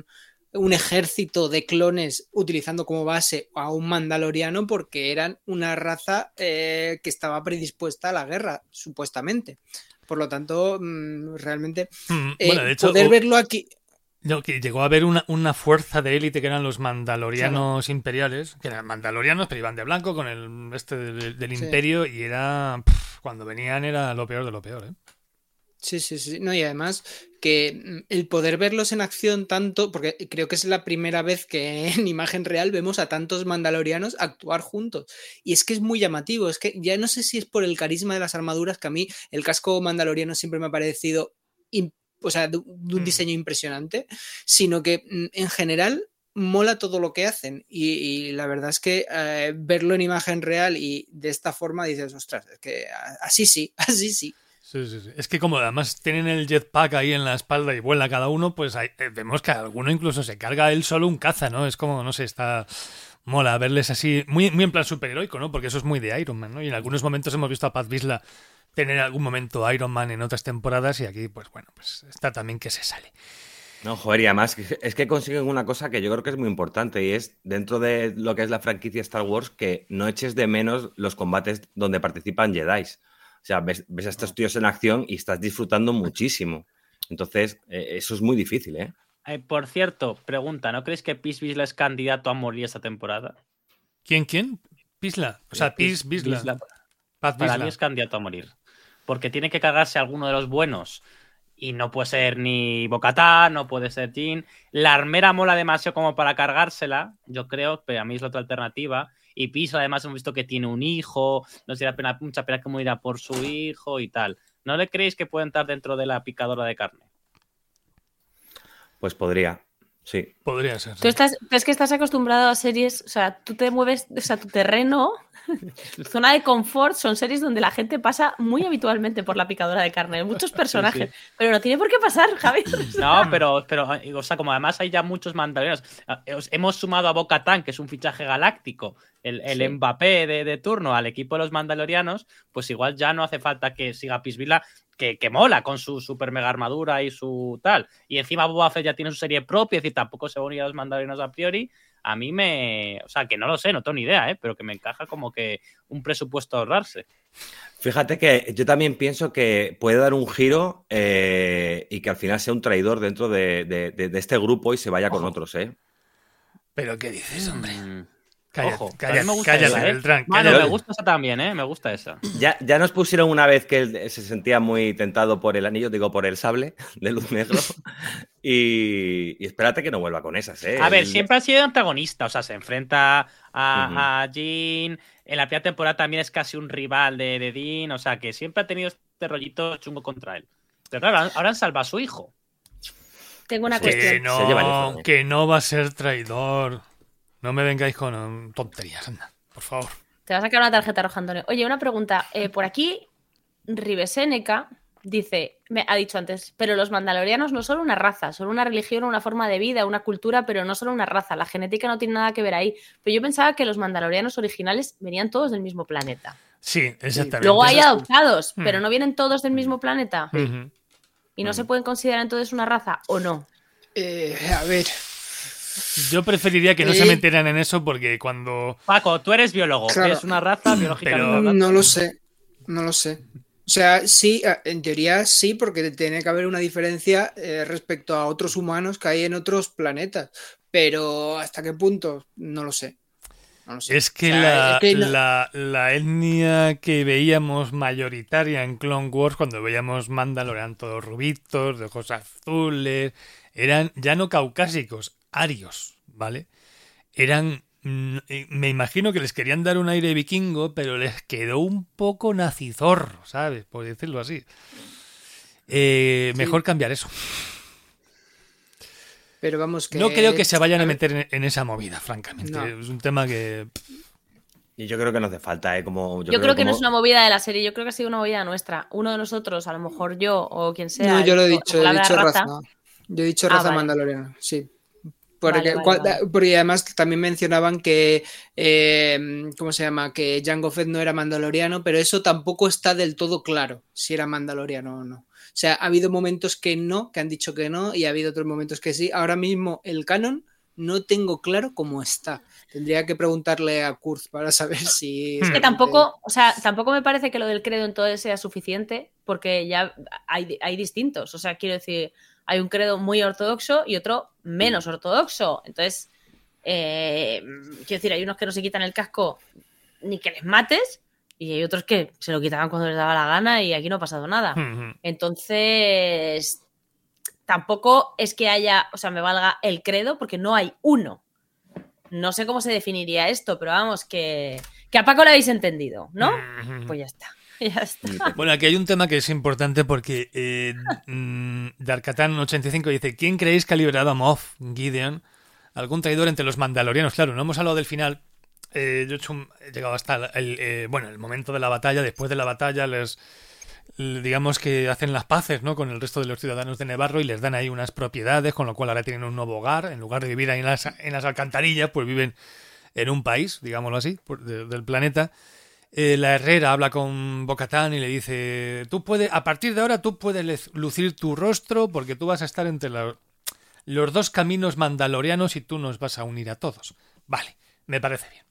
un ejército de clones utilizando como base a un mandaloriano porque eran una raza eh, que estaba predispuesta a la guerra, supuestamente. Por lo tanto, mmm, realmente Mm, eh, bueno, de hecho, poder o- verlo aquí... No, que llegó a haber una, una fuerza de élite que eran los mandalorianos imperiales, que eran mandalorianos, pero iban de blanco con el este del, del Sí. imperio y era... pff, cuando venían era lo peor de lo peor, ¿eh? Sí, sí, sí. No, y además que mm, el poder verlos en acción tanto, porque creo que es la primera vez que en imagen real vemos a tantos mandalorianos actuar juntos. Y es que es muy llamativo, es que ya no sé si es por el carisma de las armaduras, que a mí el casco mandaloriano siempre me ha parecido, im- o sea, de, de un Mm. diseño impresionante, sino que mm, en general mola todo lo que hacen. Y, y la verdad es que eh, verlo en imagen real y de esta forma dices, ostras, es que a- así sí, así sí. Sí, sí, sí. Es que como además tienen el jetpack ahí en la espalda y vuela cada uno, pues hay- eh, vemos que alguno incluso se carga él solo un caza, ¿no? Es como, no sé, está... Mola verles así, muy, muy en plan superheroico, ¿no? Porque eso es muy de Iron Man, ¿no? Y en algunos momentos hemos visto a Paz Vizsla tener algún momento Iron Man en otras temporadas y aquí, pues bueno, pues está también que se sale. No, joder, y además es que consiguen una cosa que yo creo que es muy importante y es dentro de lo que es la franquicia Star Wars que no eches de menos los combates donde participan Jedis. O sea, ves, ves a estos tíos en acción y estás disfrutando muchísimo. Entonces, eh, eso es muy difícil, ¿eh? Eh, por cierto, pregunta, ¿no creéis que Paz Vizsla es candidato a morir esta temporada? ¿Quién, quién? Vizsla. O sea, Paz Vizsla. Vizsla, Paz para Vizsla. mí es candidato a morir. Porque tiene que cargarse a alguno de los buenos. Y no puede ser ni Bo-Katan, no puede ser Jin. La armera mola demasiado como para cargársela, yo creo, pero a mí es la otra alternativa. Y Pizza, además, hemos visto que tiene un hijo, no se da pena, mucha pena que morirá por su hijo y tal. ¿No le creéis que puede entrar dentro de la picadora de carne? Pues podría, sí. Podría ser. Tú Sí. estás, es que estás acostumbrado a series, o sea, tú te mueves, o sea, tu terreno, tu zona de confort son series donde la gente pasa muy habitualmente por la picadora de carne, muchos personajes, Sí, sí. pero no tiene por qué pasar, Javi. No, pero, pero, o sea, como además hay ya muchos mandalorianos, hemos sumado a Bo-Katan, que es un fichaje galáctico, el, el Sí. Mbappé de, de turno al equipo de los mandalorianos, pues igual ya no hace falta que siga Paz Vizsla, que, que mola con su super mega armadura y su tal. Y encima Boba Fett ya tiene su serie propia, es decir, tampoco se va a unir a los mandalorianos a priori. A mí me... O sea, que no lo sé, no tengo ni idea, ¿eh? Pero que me encaja como que un presupuesto a ahorrarse. Fíjate que yo también pienso que puede dar un giro eh, y que al final sea un traidor dentro de, de, de, de este grupo y se vaya con Ojo. otros, ¿eh? ¿Pero qué dices, hombre? Mm. Cállate, Ojo, cállate, a mí me gusta cállate, esa, ¿eh? Beltrán, Mano, cállate. me gusta esa también, ¿eh? Me gusta esa. Ya, ya nos pusieron una vez que él se sentía muy tentado por el anillo, digo, por el sable de luz negro. Y, y espérate que no vuelva con esas, ¿eh? A ver, Él- siempre ha sido antagonista, o sea, se enfrenta a, Ujú. a Jin, en la primera temporada también es casi un rival de, de Dean, o sea, que siempre ha tenido este rollito chungo contra él. Pero claro, ahora- ahora han salvado a su hijo. Tengo una Sí. Que cuestión. Se lleva no, eso, ¿eh? que no va a ser traidor. No me vengáis con um, tonterías, anda, por favor. Te vas a sacar una tarjeta roja, Antonio. Oye, una pregunta. Eh, por aquí, Riveseneca dice, me ha dicho antes, pero los mandalorianos no son una raza, son una religión, una forma de vida, una cultura, pero no son una raza. La genética no tiene nada que ver ahí. Pero yo pensaba que los mandalorianos originales venían todos del mismo planeta. Sí, exactamente. Luego hay Eso es- adoptados, Hmm. pero no vienen todos del mismo planeta. Ujú. ¿Y no se pueden considerar entonces una raza o no? Eh, a ver, Yo preferiría que no Eh. se metieran en eso porque cuando... Paco, tú eres biólogo, Claro. ¿es una raza biológicamente Pero- hablando? no lo sé, no lo sé. O sea, sí, eh, en teoría sí, porque tiene que haber una diferencia eh, respecto a otros humanos que hay en otros planetas. Pero ¿hasta qué punto? No lo sé. No lo sé. Es que, O sea, la, es que no- la, la etnia que veíamos mayoritaria en Clone Wars, cuando veíamos Mandalorian todos rubitos, de ojos azules, eran ya no caucásicos, arios, ¿vale? Eran... mm, eh, Me imagino que les querían dar un aire vikingo, pero les quedó un poco nazizorro, ¿sabes? Por decirlo así. Eh, Sí. Mejor cambiar eso. Pero vamos, que... No creo que se vayan a ver, meter en, en esa movida, francamente. No. Es un tema que... Y yo creo que no hace falta, ¿eh? Como, Yo, creo que no como- es una movida de la serie, yo creo que ha sido una movida nuestra. Uno de nosotros, a lo mejor yo o quien sea. No, yo lo he la dicho, he palabra dicho raza. Yo he dicho Ah, raza vale. mandaloriana, sí. Porque, Vale, vale, cua- vale. porque además también mencionaban que, eh, ¿cómo se llama? Que Jango Fett no era mandaloriano, pero eso tampoco está del todo claro, si era mandaloriano o no. sea, ha habido momentos que no, que han dicho que no, y ha habido otros momentos que sí. Ahora mismo el canon no tengo claro cómo está. Tendría que preguntarle a Kurz para saber si... Es que tampoco, o sea, tampoco me parece que lo del credo entonces sea suficiente, porque ya hay, hay distintos. O sea, quiero decir, hay un credo muy ortodoxo y otro menos ortodoxo. Entonces, eh, quiero decir, hay unos que no se quitan el casco ni que les mates, y hay otros que se lo quitaban cuando les daba la gana y aquí no ha pasado nada. Entonces, tampoco es que haya, o sea, me valga el credo, porque no hay uno. No sé cómo se definiría esto, pero vamos, que, que a Paco lo habéis entendido, ¿no? Pues ya está. Ya está. Bueno, aquí hay un tema que es importante porque eh, Darkatan ochenta y cinco dice: ¿quién creéis que ha liberado a Moff Gideon? ¿Algún traidor entre los mandalorianos? Claro, no hemos hablado del final. Eh, yo he, hecho un, he llegado hasta el, eh, bueno, el momento de la batalla. Después de la batalla les... digamos que hacen las paces, ¿no?, con el resto de los ciudadanos de Nevarro y les dan ahí unas propiedades, con lo cual ahora tienen un nuevo hogar. En lugar de vivir ahí en las, en las alcantarillas, pues viven en un país, digámoslo así, por, de, del planeta. Eh, la herrera habla con Bo-Katan y le dice: tú puedes, a partir de ahora tú puedes lucir tu rostro porque tú vas a estar entre la, los dos caminos mandalorianos y tú nos vas a unir a todos. Vale, me parece bien.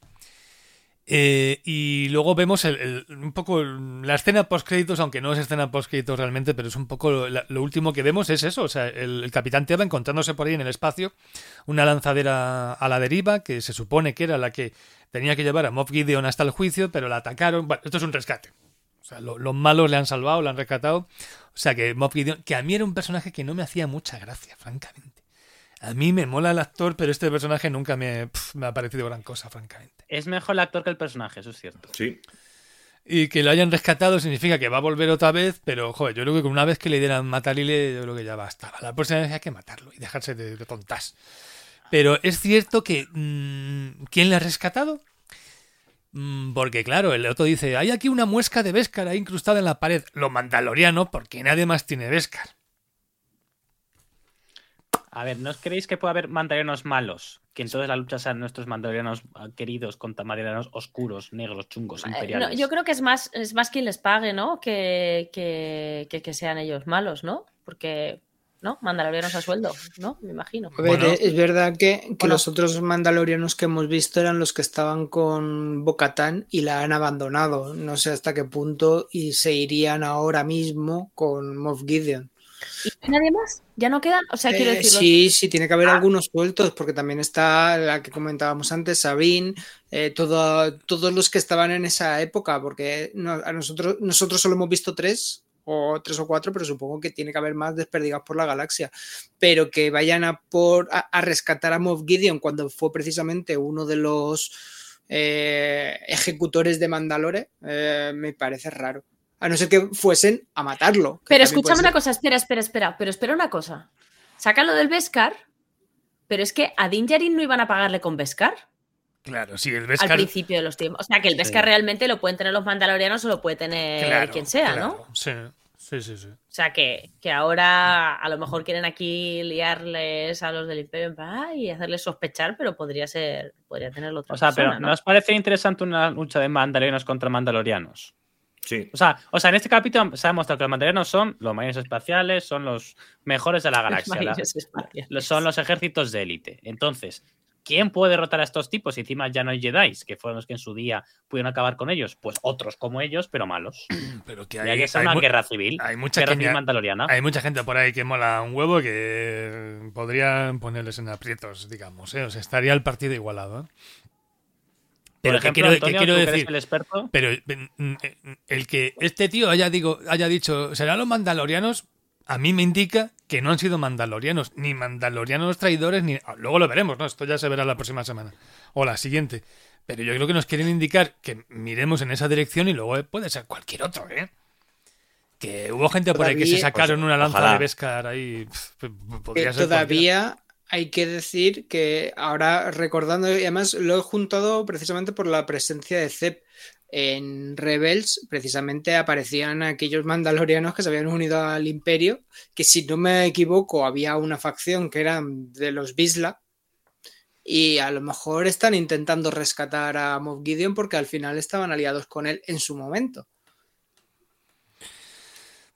Eh, y luego vemos el, el, un poco la escena post-créditos, aunque no es escena post-créditos realmente, pero es un poco lo, lo último que vemos es eso, o sea, el, el Capitán Teva encontrándose por ahí en el espacio una lanzadera a la deriva, que se supone que era la que tenía que llevar a Moff Gideon hasta el juicio, pero la atacaron. Bueno, esto es un rescate. O sea, lo, los malos le han salvado, le han rescatado. O sea, que Moff Gideon, que a mí era un personaje que no me hacía mucha gracia, francamente. A mí me mola el actor, pero este personaje nunca me, pff, me ha parecido gran cosa, francamente. Es mejor el actor que el personaje, eso es cierto. Sí. Y que lo hayan rescatado significa que va a volver otra vez, pero, joder, yo creo que con una vez que le dieran matarile, yo creo que ya bastaba. La próxima vez hay que matarlo y dejarse de, de tontas. Pero es cierto que... Mmm, ¿quién le ha rescatado? Mm, porque, claro, el otro dice: hay aquí una muesca de Beskar ahí incrustada en la pared. Lo mandaloriano, porque nadie más tiene Beskar. A ver, ¿no os creéis que puede haber mandalorianos malos? Que entonces la lucha sean nuestros mandalorianos queridos contra mandalorianos oscuros, negros, chungos, imperiales. No, yo creo que es más, es más quien les pague, ¿no? Que, que, que, que sean ellos malos, ¿no? Porque, ¿no? Mandalorianos a sueldo, ¿no? Me imagino. A ver, bueno, es verdad que, que bueno. los otros mandalorianos que hemos visto eran los que estaban con Bo-Katan y la han abandonado. No sé hasta qué punto y se irían ahora mismo con Moff Gideon. ¿Y nadie más? ¿Ya no quedan? O sea, quiero eh, decirlo. Sí, sí, tiene que haber ah. algunos sueltos, porque también está la que comentábamos antes, Sabine, eh, todo, todos los que estaban en esa época, porque no, a nosotros, nosotros solo hemos visto tres o tres o cuatro, pero supongo que tiene que haber más desperdigados por la galaxia. Pero que vayan a, por, a, a rescatar a Moff Gideon cuando fue precisamente uno de los eh, ejecutores de Mandalore, eh, me parece raro. A no ser que fuesen a matarlo. Pero escúchame una cosa, espera, espera, espera. Pero espera una cosa. Sácalo del Beskar, pero es que a Din Djarin no iban a pagarle con Beskar. Claro, sí, el Beskar... Al principio de los tiempos. O sea, que el Beskar sí. realmente lo pueden tener los mandalorianos o lo puede tener claro, quien sea, claro. ¿no? Sí, sí, sí, sí. O sea, que, que ahora a lo mejor quieren aquí liarles a los del Imperio y hacerles sospechar, pero podría ser, podría tenerlo otra O sea, persona, pero ¿no? ¿no os parece interesante una lucha de mandalorianos contra mandalorianos? Sí. O sea, o sea, en este capítulo se ha demostrado que los mandalorianos son los marines espaciales, son los mejores de la galaxia. La, son los ejércitos de élite. Entonces, ¿quién puede derrotar a estos tipos? Y encima ya no hay Jedi, que fueron los que en su día pudieron acabar con ellos. Pues otros como ellos, pero malos. Pero que hay, hay, hay que ser hay una mu- guerra civil. Hay mucha, guerra gente, civil mandaloriana. Hay mucha gente por ahí que mola un huevo que podrían ponerles en aprietos, digamos. ¿eh? O sea, estaría el partido igualado. ¿eh? Pero Por ejemplo, que quiero, Antonio, que quiero ¿tú decir, que eres el experto? Pero el que este tío haya, digo, haya dicho, ¿serán los mandalorianos? A mí me indica que no han sido mandalorianos, ni mandalorianos traidores, ni... Luego lo veremos, ¿no? Esto ya se verá la próxima semana. O la siguiente. Pero yo creo que nos quieren indicar que miremos en esa dirección y luego puede ser cualquier otro, ¿eh? Que hubo gente por ahí que se sacaron una lanza Ojalá. de Beskar ahí. Pff, podría ser Todavía... cualquiera. Hay que decir que ahora recordando, y además lo he juntado precisamente por la presencia de Zeb en Rebels, precisamente aparecían aquellos mandalorianos que se habían unido al Imperio, que si no me equivoco había una facción que eran de los Bisla, y a lo mejor están intentando rescatar a Moff Gideon porque al final estaban aliados con él en su momento.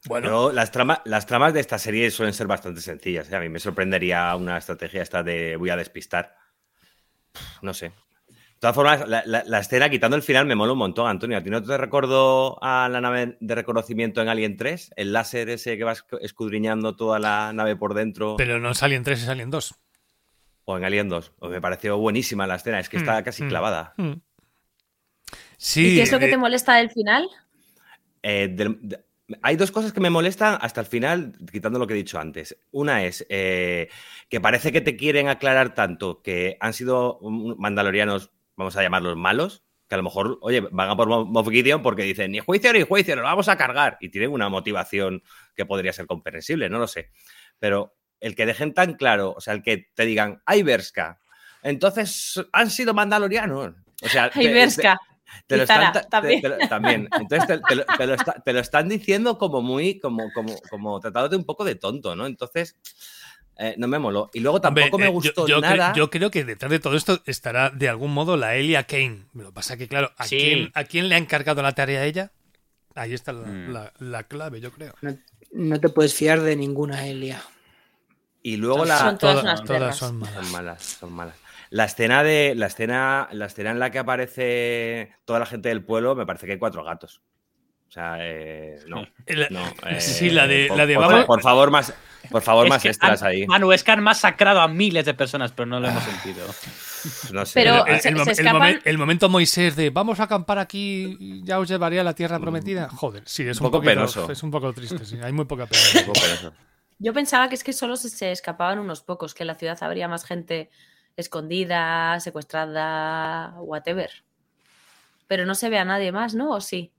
Bueno, Pero las, trama, las tramas de esta serie suelen ser bastante sencillas, ¿eh? A mí me sorprendería una estrategia esta de voy a despistar. No sé. De todas formas, la, la, la escena, quitando el final, me mola un montón, Antonio. ¿A ti no te recordó a la nave de reconocimiento en Alien tres? El láser ese que vas escudriñando toda la nave por dentro. pero no es Alien tres, es Alien dos. O en Alien dos. Pues me pareció buenísima la escena. Es que está Mm, casi mm, clavada. mm. Sí, ¿Y qué es lo que eh, te molesta del final? Eh, del- de- hay dos cosas que me molestan hasta el final, quitando lo que he dicho antes. Una es eh, que parece que te quieren aclarar tanto que han sido um, mandalorianos, vamos a llamarlos malos, que a lo mejor, oye, van a por Mo- Moff Gideon porque dicen ni juicio ni juicio, nos vamos a cargar. Y tienen una motivación que podría ser comprensible, no lo sé. Pero el que dejen tan claro, o sea, el que te digan, ay, Berska, entonces han sido mandalorianos. O sea, te- Ay, te- Berska. te lo Y Zara, están, te- también. te lo- también. Entonces te, te lo, te lo está- te lo están diciendo como muy, como, como, como tratándote un poco de tonto, ¿no? Entonces, eh, no me moló. Y luego hombre, tampoco me eh, gustó yo, yo cre- nada. yo creo que detrás de todo esto estará de algún modo la Elia Kane. Lo que pasa que, claro, ¿a, Sí. quién, ¿a quién le ha encargado la tarea a ella? Ahí está la, Mm. la- la clave, yo creo. No, no te puedes fiar de ninguna Elia. Y luego la. Son todas Todas- unas todas perras. son malas. Son malas, son malas. La escena de. La escena, la escena en la que aparece toda la gente del pueblo, me parece que hay cuatro gatos. O sea, eh, no. La- no eh, sí, la de, por, la de por, vamos- por favor, más, por favor, Es más que extras han- ahí. Manu, es que han masacrado a miles de personas, pero no lo hemos sentido. No sé. Pero- el, el- se- el se mom- el escapan- momen- el momento Moisés de vamos a acampar aquí y ya os llevaré a la tierra prometida. Joder, sí, es Un un, poco poquito- penoso. es un poco triste, sí, hay muy poca pena. Un poco penoso. Yo pensaba que es que solo se, se escapaban unos pocos, que en la ciudad habría más gente escondida, secuestrada, whatever. Pero no se ve a nadie más, ¿no? ¿O sí?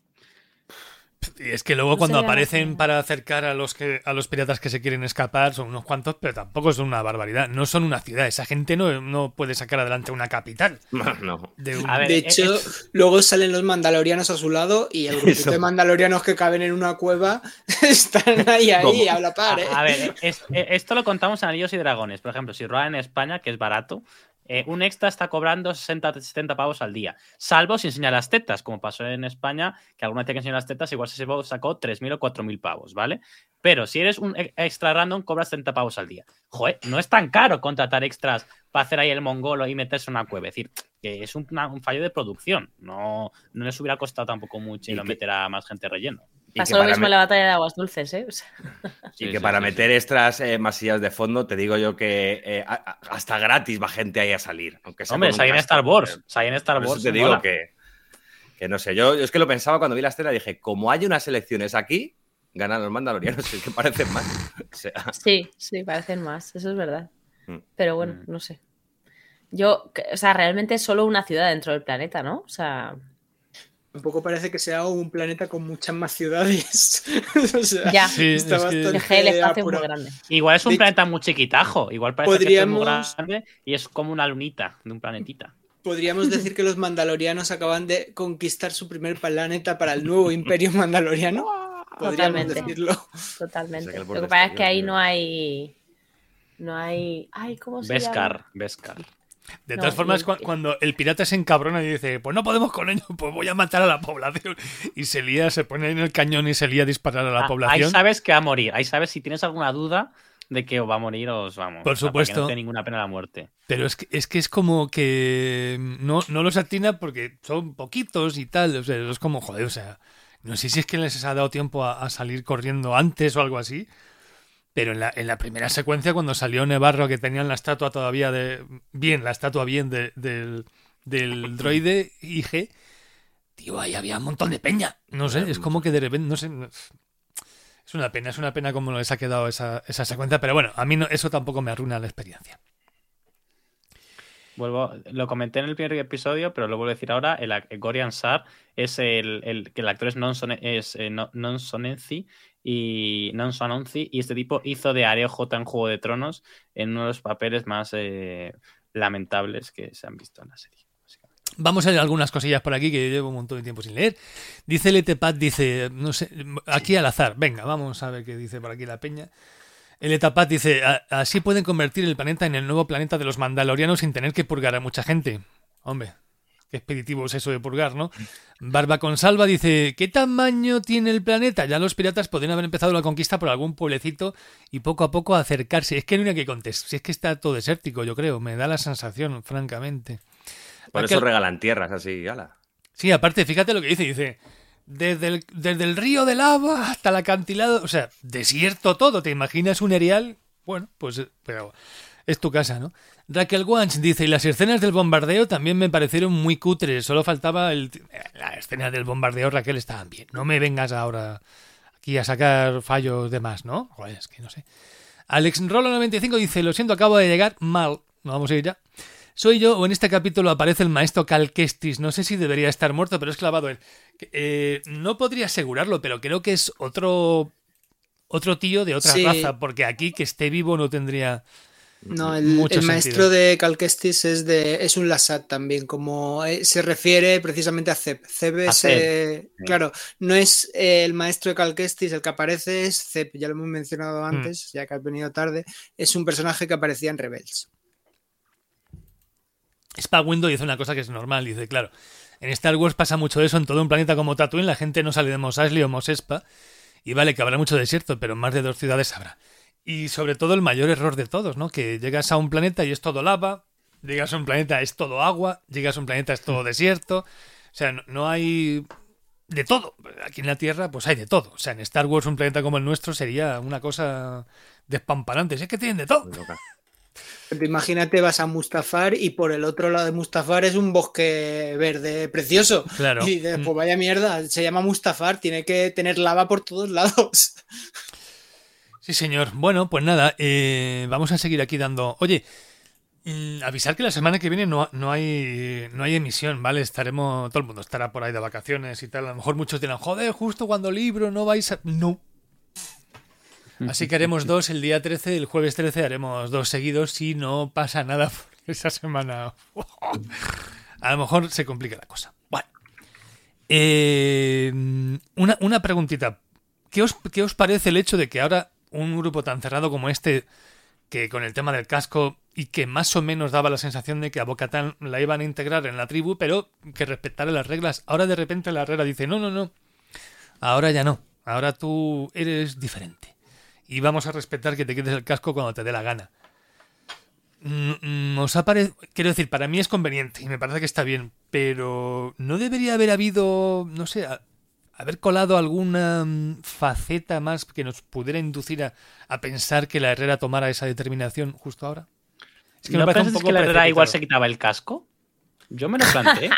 Y es que luego No cuando se ve aparecen nada. para acercar a los que a los piratas que se quieren escapar son unos cuantos, pero tampoco son una barbaridad. No son una ciudad. Esa gente no, no puede sacar adelante una capital. No. De un- A ver, De eh, hecho, es- luego salen los mandalorianos a su lado y el grupito Eso. de mandalorianos que caben en una cueva están ahí, ahí, ¿Cómo? a la par, ¿eh? A, a ver, es- eh, esto lo contamos en Anillos y Dragones. Por ejemplo, si roban en España, que es barato, eh, un extra está cobrando sesenta, setenta pavos al día. Salvo si enseña las tetas, como pasó en España, que alguna vez que enseñó las tetas, igual se sacó tres mil o cuatro mil pavos, ¿vale? Pero si eres un e- extra random, cobras setenta pavos al día. Joder, no es tan caro contratar extras para hacer ahí el mongolo y meterse en una cueva. Es decir, que es un, una- un fallo de producción. No, no les hubiera costado tampoco mucho Y y lo que- meter a más gente relleno. Y que Pasó lo para mismo me- en la batalla de Aguas Dulces, ¿eh? O sea, Y Sí, que sí, para sí, meter extras eh, masillas de fondo, te digo yo que eh, a- a- hasta gratis va gente ahí a salir. Aunque sea Hombre, con un sale en gasto, Star Wars. pero- Sale en Star por eso Wars. te digo mola. que, que no sé. Yo, yo es que lo pensaba cuando vi la escena, dije, como hay unas elecciones aquí, ganan los mandalorianos, es que parecen más. O sea, sí, sí, parecen más, eso es verdad. Mm. Pero bueno, Mm. no sé. Yo, que- o sea, realmente es solo una ciudad dentro del planeta, ¿no? O sea, Tampoco parece que sea un planeta con muchas más ciudades. O sea, ya, Sí, está es que- bastante dejé el espacio muy apurado. grande. Igual es un De- planeta muy chiquitajo. Igual parece que es muy Podríamos- grande y es como una lunita de un planetita. Podríamos decir que los mandalorianos acaban de conquistar su primer planeta para el nuevo imperio mandaloriano. Podríamos Totalmente. decirlo. Totalmente. O sea, que el Lo que borde pasa es que exterior, ahí tío. no hay. No hay. Ay, ¿cómo se llama? Beskar, Beskar. De No, todas formas, y- cu- cuando el pirata se encabrona y dice, pues no podemos con ello, pues voy a matar a la población. Y se lía, se pone en el cañón y se lía a disparar a la Ah, ahí población. sabes que va a morir. Ahí sabes si tienes alguna duda de que os va a morir o os vamos. Por O sea, para supuesto. que no te dé ninguna pena la muerte. Pero es que, es que es como que no, no los atina porque son poquitos y tal. O sea, es como, joder, o sea, no sé si es que les ha dado tiempo a, a salir corriendo antes o algo así. Pero en la, en la primera secuencia, cuando salió Nevarro, que tenían la estatua todavía de. Bien, la estatua bien de- del, del droide I G, tío, ahí había un montón de peña. No sé, es como que de repente, no sé. no- es una pena, es una pena cómo les ha quedado esa, esa secuencia. Pero bueno, a mí no, eso tampoco me arruina la experiencia. Vuelvo, lo comenté en el primer episodio, pero lo vuelvo a decir ahora. El, el Gorian Sar es el, el que el actor es Non Sone- es, eh, no- Non Sonenzi y Non Sononzi, y este tipo hizo de Areo J en Juego de Tronos en uno de los papeles más eh, lamentables que se han visto en la serie. básicamente. Vamos a leer algunas cosillas por aquí que llevo un montón de tiempo sin leer. Dice el Etepad, dice, no sé, aquí al azar. Venga, vamos a ver qué dice por aquí la peña. El Etapad dice, "A- así pueden convertir el planeta en el nuevo planeta de los mandalorianos sin tener que purgar a mucha gente. Hombre, qué expeditivo es eso de purgar, ¿no? Barba con Salva dice, ¿qué tamaño tiene el planeta? Ya los piratas podrían haber empezado la conquista por algún pueblecito y poco a poco acercarse. Es que no hay que contestar, si es que está todo desértico, yo creo, me da la sensación, francamente. Por Aquel... eso regalan tierras así, ala. Sí, aparte, fíjate lo que dice, dice, desde el, desde el río de lava hasta el acantilado, o sea, desierto todo, ¿te imaginas un erial? Bueno, pues, pero es tu casa, ¿no? Raquel Wanch dice, y las escenas del bombardeo también me parecieron muy cutres, solo faltaba el... Las escenas del bombardeo, Raquel, estaban bien, no me vengas ahora aquí a sacar fallos de más, ¿no? Joder, es que no sé. Alex Rolo noventa y cinco dice, lo siento, acabo de llegar mal, no vamos a ir ya. Soy yo, o en este capítulo aparece el maestro Cal Kestis, no sé si debería estar muerto, pero es clavado él. Eh, no podría asegurarlo, pero creo que es otro otro tío de otra sí. raza, porque aquí que esté vivo no tendría no, el, mucho el maestro sentido. de Cal Kestis es, de, es un Lasat también, como eh, se refiere precisamente a Zeb. Zeb es, eh, sí. claro, no es eh, el maestro de Cal Kestis, el que aparece es Zeb, ya lo hemos mencionado antes, mm. ya que has venido tarde, es un personaje que aparecía en Rebels. Spagwindo dice una cosa que es normal, dice, claro, en Star Wars pasa mucho eso, en todo un planeta como Tatooine la gente no sale de Mos Eisley o Mos Espa, y vale que habrá mucho desierto, pero más de dos ciudades habrá. Y sobre todo el mayor error de todos, ¿no? Que llegas a un planeta y es todo lava, llegas a un planeta es todo agua, llegas a un planeta es todo desierto, o sea, no, no hay de todo. Aquí en la Tierra pues hay de todo, o sea, en Star Wars un planeta como el nuestro sería una cosa despampanante, es que tienen de todo. Imagínate, vas a Mustafar y por el otro lado de Mustafar es un bosque verde precioso. Claro. Y dices, pues vaya mierda, se llama Mustafar, tiene que tener lava por todos lados. Sí, señor. Bueno, pues nada, eh, vamos a seguir aquí dando... Oye, mmm, avisar que la semana que viene no, no, hay, no hay emisión, ¿vale? Estaremos... Todo el mundo estará por ahí de vacaciones y tal. A lo mejor muchos dirán, joder, justo cuando libro no vais a... No. Así que haremos dos el día trece, el jueves trece haremos dos seguidos si no pasa nada por esa semana. A lo mejor se complica la cosa. Bueno. Eh, una, una preguntita. ¿Qué os, ¿Qué os parece el hecho de que ahora un grupo tan cerrado como este, que con el tema del casco y que más o menos daba la sensación de que a Bo-Katan la iban a integrar en la tribu, pero que respetara las reglas, ahora de repente la Herrera dice, no, no, no, ahora ya no, ahora tú eres diferente. Y vamos a respetar que te quites el casco cuando te dé la gana. Nos ha pare... Quiero decir, para mí es conveniente y me parece que está bien, pero ¿no debería haber habido, no sé, a... haber colado alguna faceta más que nos pudiera inducir a, a pensar que la Herrera tomara esa determinación justo ahora? Es que ¿No me parece un poco que la Herrera igual se quitaba el casco? Yo me lo planteé.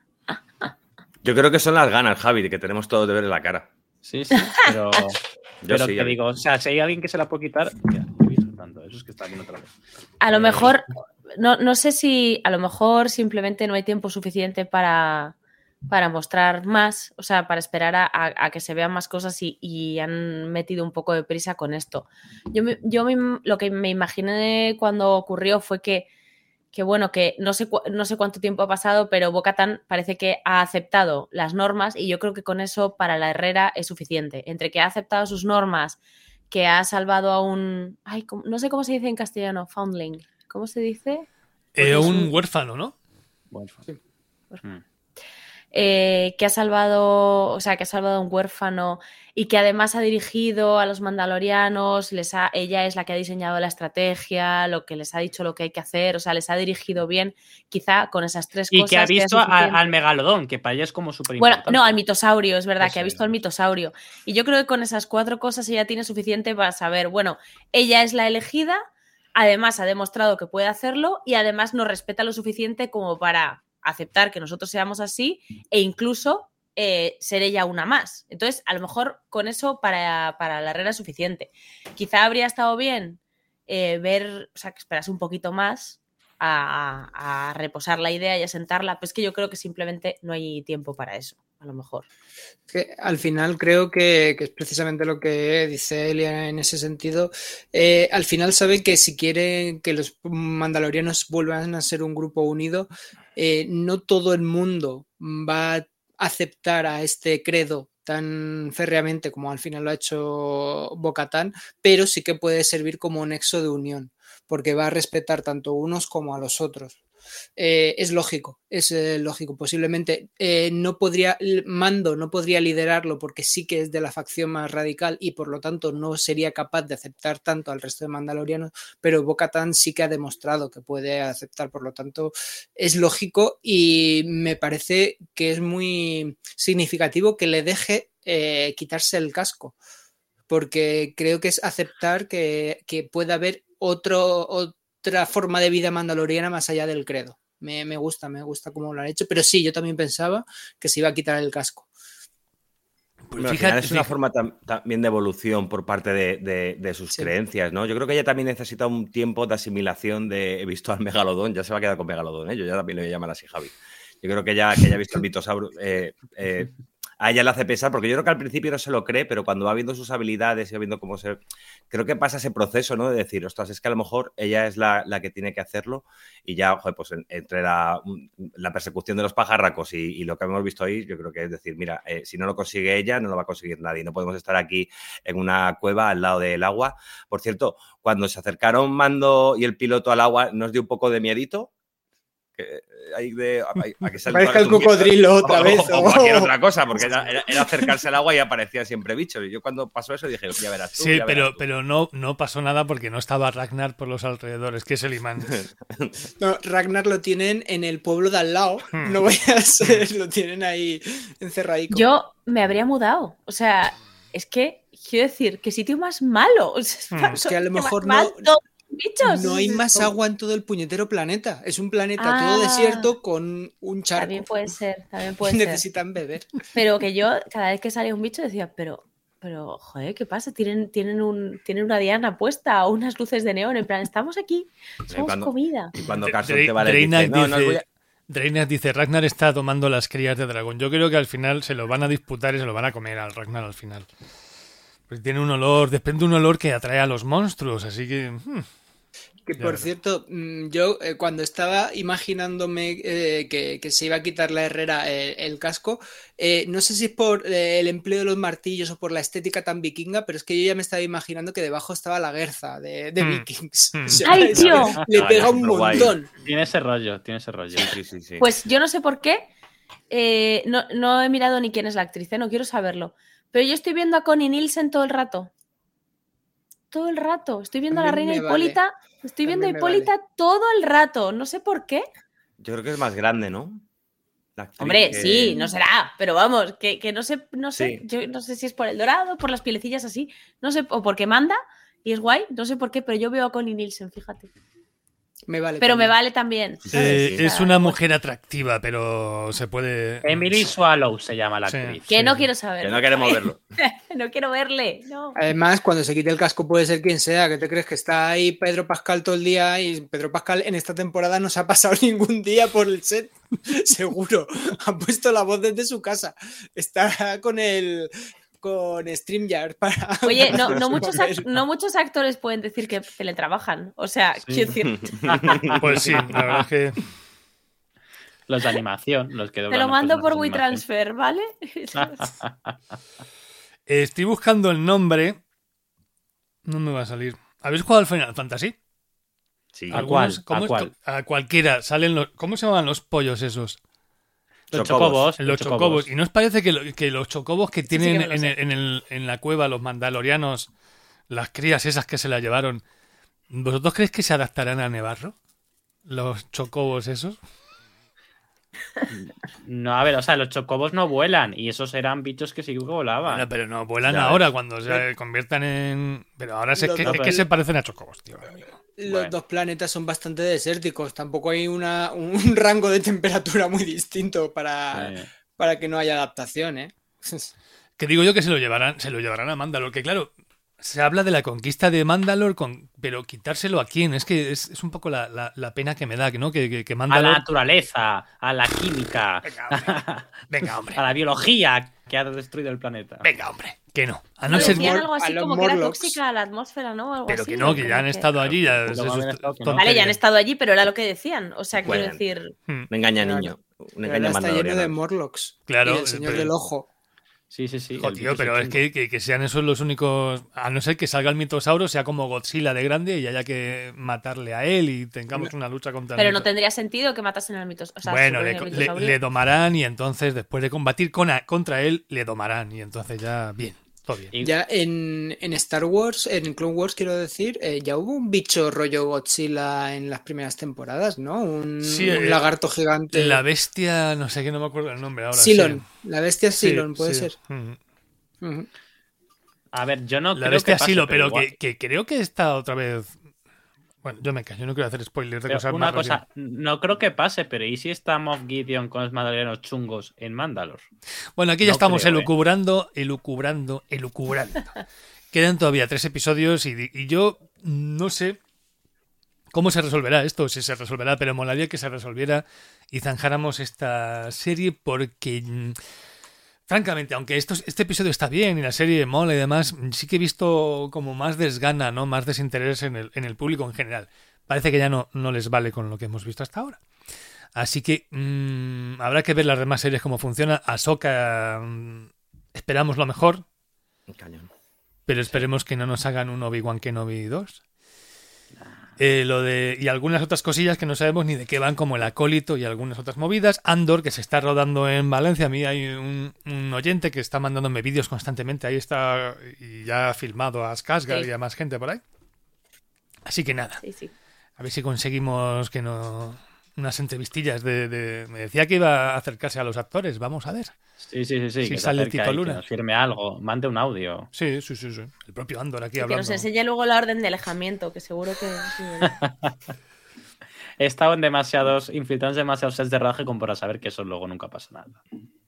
Yo creo que son las ganas, Javi, de que tenemos todo de ver en la cara. Sí, sí, pero... Yo pero sí, te digo, o sea, si hay alguien que se la puede quitar, ya, voy soltando. Eso es que está bien otra vez. A lo mejor, no, no sé si, a lo mejor simplemente no hay tiempo suficiente para, para mostrar más, o sea, para esperar a, a, a que se vean más cosas y, y han metido un poco de prisa con esto. Yo, me, yo me, lo que me imaginé cuando ocurrió fue que, que bueno, que no sé, no sé cuánto tiempo ha pasado, pero Bo-Katan parece que ha aceptado las normas y yo creo que con eso para la Herrera es suficiente. Entre que ha aceptado sus normas, que ha salvado a un... Ay, no sé cómo se dice en castellano, foundling. ¿Cómo se dice? Eh, un, un huérfano, ¿no? Huérfano. Sí. Huérfano. Eh, que ha salvado, o sea, que ha salvado a un huérfano y que además ha dirigido a los mandalorianos, les ha, ella es la que ha diseñado la estrategia, lo que les ha dicho lo que hay que hacer, o sea, les ha dirigido bien, quizá con esas tres y cosas. Y que ha visto a, al megalodón, que para ella es como súper importante. Bueno, no, al mitosaurio, es verdad, Eso que ha visto es. al mitosaurio. Y yo creo que con esas cuatro cosas ella tiene suficiente para saber, bueno, ella es la elegida, además ha demostrado que puede hacerlo y además nos respeta lo suficiente como para aceptar que nosotros seamos así e incluso eh, ser ella una más. Entonces, a lo mejor con eso para, para la Herrera es suficiente. Quizá habría estado bien eh, ver, o sea, que esperase un poquito más a, a, a reposar la idea y a sentarla, pero es que yo creo que simplemente no hay tiempo para eso, a lo mejor. Que al final creo que, que es precisamente lo que dice Elia en ese sentido. Eh, al final saben que si quieren que los mandalorianos vuelvan a ser un grupo unido, eh, no todo el mundo va a aceptar a este credo tan férreamente como al final lo ha hecho Bo-Katan, pero sí que puede servir como nexo de unión, porque va a respetar tanto unos como a los otros. eh, es lógico, es eh, lógico. Posiblemente eh, no podría, Mando no podría liderarlo porque sí que es de la facción más radical y por lo tanto no sería capaz de aceptar tanto al resto de mandalorianos, pero Bo-Katan sí que ha demostrado que puede aceptar, por lo tanto es lógico y me parece que es muy significativo que le deje eh, quitarse el casco, porque creo que es aceptar que, que pueda haber otro, otra forma de vida mandaloriana más allá del credo. Me, me gusta, me gusta cómo lo han hecho, pero sí, yo también pensaba que se iba a quitar el casco. Pues bueno, fíjate, es una fíjate. forma tam, también de evolución por parte de, de, de sus sí. creencias, ¿no? Yo creo que ella también necesita un tiempo de asimilación de... He visto al Megalodón, ya se va a quedar con Megalodón, ¿eh? Yo ya también le voy a llamar así, Javi. Yo creo que ya que ella ha visto el Mitosaurus... Eh, eh, a ella le hace pensar, porque yo creo que al principio no se lo cree, pero cuando va viendo sus habilidades y va viendo cómo se... Creo que pasa ese proceso, ¿no? De decir, ostras, es que a lo mejor ella es la, la que tiene que hacerlo y ya, joder, pues entre la, la persecución de los pajarracos y, y lo que hemos visto ahí, yo creo que es decir, mira, eh, si no lo consigue ella, no lo va a conseguir nadie. No podemos estar aquí en una cueva al lado del agua. Por cierto, cuando se acercaron Mando y el piloto al agua, ¿nos dio un poco de miedito? Que hay de, a, a que parezca el cocodrilo otra o, vez o, o cualquier otra cosa, porque era, era, era acercarse al agua y aparecían siempre bichos. Y yo cuando pasó eso dije, ya verás tú. Sí, ya pero, verás tú. pero no, no pasó nada porque no estaba Ragnar por los alrededores, que es el imán. No, Ragnar lo tienen en el pueblo de al lado. No voy a ser, lo tienen ahí encerradico. Yo me habría mudado. O sea, es que quiero decir, qué sitio más malo. O sea, es que a lo mejor no. Bichos. No hay más agua en todo el puñetero planeta. Es un planeta ah, todo desierto con un charco. También puede ser, también puede Necesitan ser. beber. Pero que yo, cada vez que salía un bicho, decía, pero, pero, joder, ¿qué pasa? Tienen, tienen, un, tienen una diana puesta o unas luces de neón. En plan, estamos aquí, somos cuando, comida. Y cuando Carson te vale, dice, no, no voy a... Dreynak dice, Ragnar está tomando las crías de dragón. Yo creo que al final se lo van a disputar y se lo van a comer al Ragnar al final. Porque tiene un olor, desprende un olor que atrae a los monstruos, así que... Hmm. Que por cierto, yo eh, cuando estaba imaginándome eh, que, que se iba a quitar la herrera eh, el casco, eh, no sé si es por eh, el empleo de los martillos o por la estética tan vikinga, pero es que yo ya me estaba imaginando que debajo estaba la Gerza de, de mm. Vikings. Mm. O sea, ¡ay, tío! Le pega un montón. Guay. Tiene ese rollo, tiene ese rollo. Sí, sí, sí. Pues yo no sé por qué, eh, no, no he mirado ni quién es la actriz, ¿eh? No quiero saberlo, pero yo estoy viendo a Connie Nielsen todo el rato. Todo el rato. Estoy viendo a, a la reina Hipólita. Vale. Estoy viendo a Hipólita vale. todo el rato. No sé por qué. Yo creo que es más grande, ¿no? Hombre, que... sí, no será. Pero vamos, que, que no sé, no sé. Sí. Yo no sé si es por el dorado, por las pielecillas así. No sé, o porque manda y es guay. No sé por qué, pero yo veo a Connie Nielsen, fíjate. Me vale pero también. me vale también. Eh, sí, es una mujer atractiva, pero se puede... Emily Swallow se llama la actriz. Sí, que sí. no quiero saber. Que no queremos verlo. No quiero verle. No. Además, cuando se quite el casco puede ser quien sea. ¿Qué te crees? Que está ahí Pedro Pascal todo el día y Pedro Pascal en esta temporada no se ha pasado ningún día por el set. Seguro. Ha puesto la voz desde su casa. Está con el... con StreamYard para... Oye, no, no, muchos no muchos actores pueden decir que teletrabajan. O sea, sí. quiero decir... Pues sí, la verdad es que... Los de animación, los que... Te lo mando por WeTransfer, ¿vale? Estoy buscando el nombre. No me va a salir. ¿Habéis jugado al Final Fantasy? Sí. ¿A cuál? ¿Cómo ¿A, cuál? a cualquiera. Salen los... ¿Cómo se llaman los pollos esos? Los chocobos. Los chocobos. chocobos. ¿Y no os parece que, lo, que los chocobos que tienen sí, sí que en, el, en, el, en la cueva los mandalorianos, las crías esas que se la llevaron, ¿vosotros creéis que se adaptarán a Nevarro? ¿Los chocobos esos? No, a ver, o sea, los chocobos no vuelan y esos eran bichos que sí que volaban. Bueno, pero no vuelan ya ahora ves. Cuando se conviertan en... Pero ahora es, que, es que se parecen a chocobos, tío. Los bueno. dos planetas son bastante desérticos. Tampoco hay una, un rango de temperatura muy distinto para, sí. para que no haya adaptación, ¿eh? Que digo yo que se lo llevarán, se lo llevarán a Mandalore, que claro, se habla de la conquista de Mandalore, con, pero quitárselo a quién, es que es, es un poco la, la, la pena que me da, ¿no? Que, que, que Mandalore... A la naturaleza, a la química, venga, hombre. Venga, hombre. A la biología que ha destruido el planeta. Venga, hombre. Que no. A no ser algo así como Morlocks. Que era tóxica a la atmósfera, ¿no? Algo pero así, que no, que ya han que... estado allí. Ya es, es, es estado, no. Vale, ya han estado allí, pero era lo que decían. O sea, bueno, quiero decir. Me engaña, niño. Un engaña está lleno de Morlocks. Claro. Y el señor pero... del ojo. Sí, sí, sí. Jo, tío, pero es que, que, que sean esos los únicos. A no ser que salga el mitosauro, sea como Godzilla de grande y haya que matarle a él y tengamos una lucha contra Pero el no mito- tendría sentido que matasen al mitos. O sea, Bueno, sobre le, el le- mitosaurio. le domarán y entonces después de combatir con a- contra él, le domarán y entonces ya bien, todo bien. Y- Ya en, en Star Wars, en Clone Wars, quiero decir, eh, ya hubo un bicho rollo Godzilla en las primeras temporadas, ¿no? Un, Sí, un eh, lagarto gigante. La bestia, no sé qué, no me acuerdo el nombre ahora. Silon, sí. la bestia Sí, Silon, puede sí. ser. Mm. Ujú. A ver, yo no La creo bestia que pase, Silo, pero igual- que, que creo que está otra vez. Bueno, yo me callo, no quiero hacer spoilers de pero cosas una más cosa, recientes. no creo que pase, pero ¿y si está Moff Gideon con los mandalorianos chungos en Mandalor? Bueno, aquí ya no estamos creo, ¿eh? elucubrando, elucubrando, elucubrando. Quedan todavía tres episodios y, y yo no sé cómo se resolverá esto, si se resolverá, pero molaría que se resolviera y zanjáramos esta serie porque, mm, francamente, aunque esto, este episodio está bien y la serie mola y demás, sí que he visto como más desgana, ¿no? Más desinterés en el, en el público en general. Parece que ya no, no les vale con lo que hemos visto hasta ahora. Así que mmm, habrá que ver las demás series cómo funciona. Ahsoka, mmm, esperamos lo mejor, Cañón. pero esperemos que no nos hagan un Obi-Wan Kenobi dos. Eh, lo de, y algunas otras cosillas que no sabemos ni de qué van, como el acólito y algunas otras movidas. Andor, que se está rodando en Valencia. A mí hay un, un oyente que está mandándome vídeos constantemente. Ahí está, y ya ha filmado a Skarsgård Sí. y a más gente por ahí. Así que nada, Sí, sí. a ver si conseguimos que no... unas entrevistillas de, de... Me decía que iba a acercarse a los actores. Vamos a ver. Sí, sí, sí, sí. Sí, que se sale acerque Tito ahí, Luna. que nos firme algo, mande un audio. Sí, sí, sí, sí. El propio Andor aquí Y que hablando. nos enseñe luego la orden de alejamiento, que seguro que... He estado en demasiados, infiltrados en demasiados sets de rodaje como para saber que eso luego nunca pasa nada.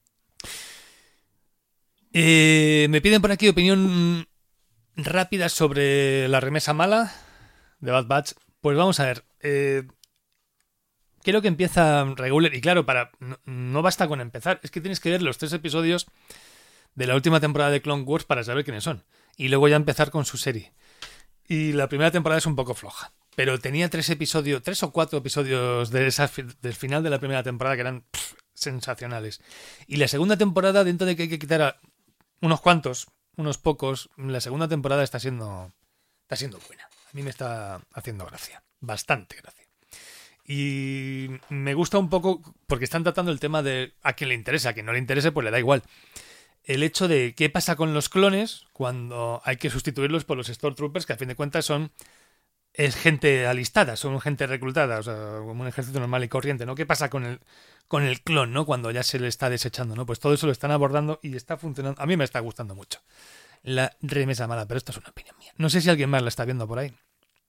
Eh, me piden por aquí opinión rápida sobre la remesa mala de Bad Batch. Pues vamos a ver. Eh, creo que empieza regular. Y claro, para no, no basta con empezar. Es que tienes que ver los tres episodios de la última temporada de Clone Wars para saber quiénes son. Y luego ya empezar con su serie. Y la primera temporada es un poco floja. Pero tenía tres episodios, tres o cuatro episodios de esa, del final de la primera temporada que eran pff, sensacionales. Y la segunda temporada, dentro de que hay que quitar a unos cuantos, unos pocos, la segunda temporada está siendo, está siendo buena. A mí me está haciendo gracia. Bastante gracia. Y me gusta un poco porque están tratando el tema de a quien le interesa, a quien no le interese, pues le da igual. El hecho de qué pasa con los clones cuando hay que sustituirlos por los Stormtroopers, que a fin de cuentas son es gente alistada, son gente reclutada, o sea, como un ejército normal y corriente, ¿no? ¿Qué pasa con el con el clon, ¿no? Cuando ya se le está desechando, ¿no? Pues todo eso lo están abordando y está funcionando. A mí me está gustando mucho la remesa mala, pero esto es una opinión mía. No sé si alguien más la está viendo por ahí.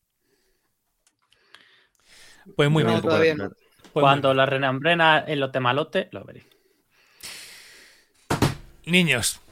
Pues muy No, bien. todavía no. Pues Cuando muy la renambrena el lote malote, lo veré. bien. Niños,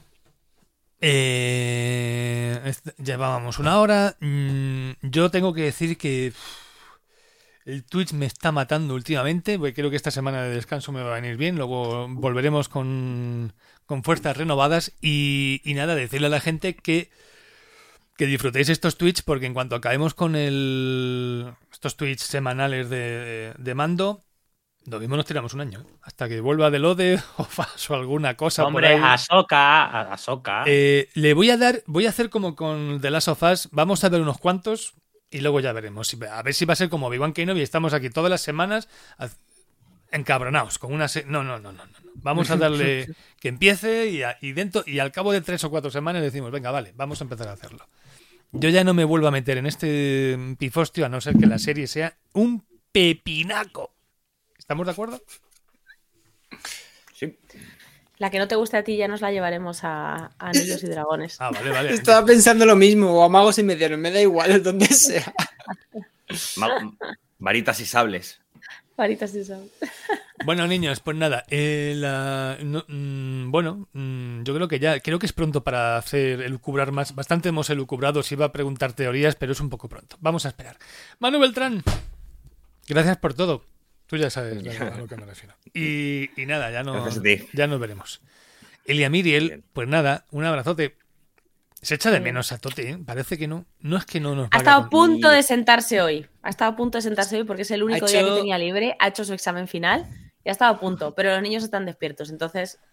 eh, est- llevábamos una hora. Mm, yo tengo que decir que uff, el Twitch me está matando últimamente, porque creo que esta semana de descanso me va a venir bien. Luego volveremos con, con fuerzas renovadas. Y, y nada, decirle a la gente que, que disfrutéis estos Twitch, porque en cuanto acabemos con el estos Twitch semanales de, de mando, lo mismo nos tiramos un año, ¿eh? Hasta que vuelva de Lode o Fas o alguna cosa Hombre, por ahí. Ahsoka, a- Ahsoka. Eh, le voy a dar, voy a hacer como con The Last of Us, vamos a ver unos cuantos y luego ya veremos. A ver si va a ser como Obi-Wan Kenobi y estamos aquí todas las semanas haz- encabronados con una se- no, no, no, no, no. Vamos a darle que empiece y, a- y dentro y al cabo de tres o cuatro semanas decimos, venga, vale, vamos a empezar a hacerlo. Yo ya no me vuelvo a meter en este pifostio a no ser que la serie sea un pepinaco. ¿Estamos de acuerdo? Sí. La que no te guste a ti ya nos la llevaremos a, a Anillos y Dragones. Ah, vale, vale. Estaba pensando lo mismo, o a magos y medianos, me da igual donde sea. Ma- varitas y sables. Varitas y sal. Bueno, niños, pues nada. eh, la- no, mm, bueno, mm, yo creo que ya, creo que es pronto para hacer elucubrar más. Bastante hemos elucubrado, se iba a preguntar teorías, pero es un poco pronto. Vamos a esperar. Manu Beltrán, gracias por todo. Tú ya sabes a lo que me refiero. Y, y nada, ya, no, Gracias a ti. ya nos veremos. Elia Miriel, Bien. pues nada, un abrazote. Se echa de Bien. menos a Tote, ¿eh? Parece que no. No es que no nos Ha vaya estado a con- punto de sentarse hoy. Ha estado a punto de sentarse hoy porque es el único Ha día hecho- que tenía libre. Ha hecho su examen final y ha estado a punto. Pero los niños están despiertos. Entonces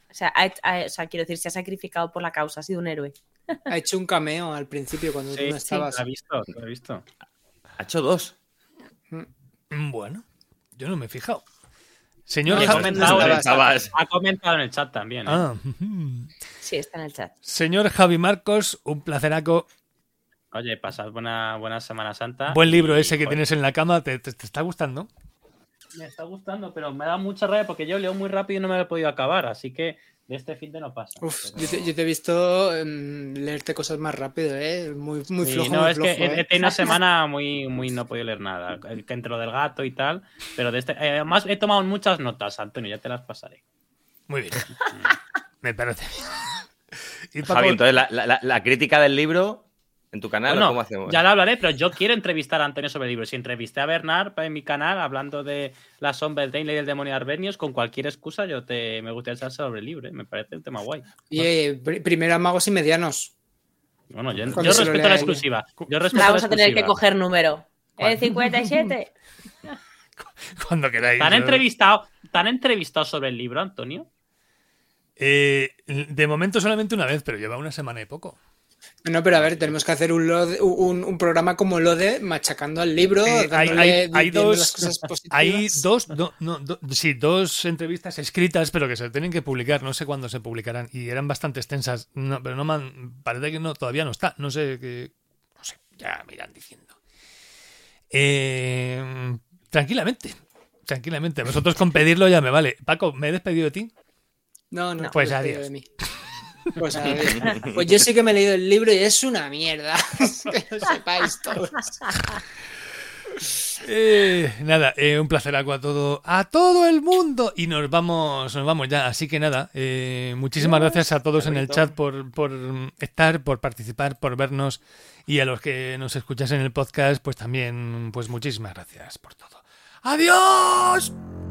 O sea, ha, ha, o sea, quiero decir, se ha sacrificado por la causa, ha sido un héroe. Ha hecho un cameo al principio cuando Sí, tú no estabas. Sí, lo he visto, lo he visto. Ha hecho dos. Bueno, yo no me he fijado. Señor Y ha Javi... comentado, en el estabas. chat, ha comentado en el chat también. ¿eh? Ah, Sí, está en el chat. señor Javi Marcos, un placeraco. Oye, pasad buena, buena Semana Santa. Buen libro y, ese que joder, tienes en la cama, ¿te, te, te está gustando? Me está gustando, pero me da mucha rabia porque yo leo muy rápido y no me lo he podido acabar, así que de este fin de no pasa. Uf, pero... yo, te, yo te he visto um, leerte cosas más rápido, ¿eh? Muy, muy Sí, flojo, no, muy es flojo, que he, ¿eh? he tenido una semana muy, muy no he podido leer nada. Que entre lo del gato y tal, pero de este. Eh, además, he tomado muchas notas, Antonio, ya te las pasaré. Muy bien. Me parece. Y Paco, Javi, entonces la, la, la crítica del libro en tu canal, Bueno, ¿o cómo hacemos? ya lo hablaré, pero yo quiero entrevistar a Antonio sobre el libro. Si entrevisté a Bernard en mi canal hablando de la sombra del Dainley y el demonio de Arbernius, con cualquier excusa yo te me gustaría saber sobre el libro. ¿eh? Me parece un tema guay. Y eh, pr- primero a magos y medianos. Bueno, yo, Cuando yo se lo respeto lea la él. exclusiva. Yo respeto Vamos la a tener que exclusiva. coger número. ¿Cuál? ¿El cincuenta y siete? cuando queráis. ¿Te han ¿no? entrevistado, ¿te han entrevistado sobre el libro, Antonio? Eh, de momento solamente una vez, pero lleva una semana y poco. No, pero a ver, tenemos que hacer un, Lode- un, un programa como Lode, machacando al libro, Sí, hay, dándole- hay- hay diciendo dos, las cosas positivas. hay dos, no, no, do- sí, dos entrevistas escritas, pero que se tienen que publicar. No sé cuándo se publicarán y eran bastante extensas, no, pero no me han- parece que no, todavía no está. No sé qué, no sé, ya me irán diciendo. Eh, tranquilamente, tranquilamente. Vosotros con pedirlo ya me vale. Paco, ¿me he despedido de ti? No, no, Pues te adiós. despido de mí. Pues, adiós. Pues yo sí que me he leído el libro y es una mierda. Que lo sepáis todos. Eh, nada, eh, un placer a todo, a todo el mundo y nos vamos, nos vamos ya. Así que nada, eh, muchísimas gracias a todos en el chat por, por estar, por participar, por vernos y a los que nos escuchas en el podcast, pues también, pues muchísimas gracias por todo. ¡Adiós!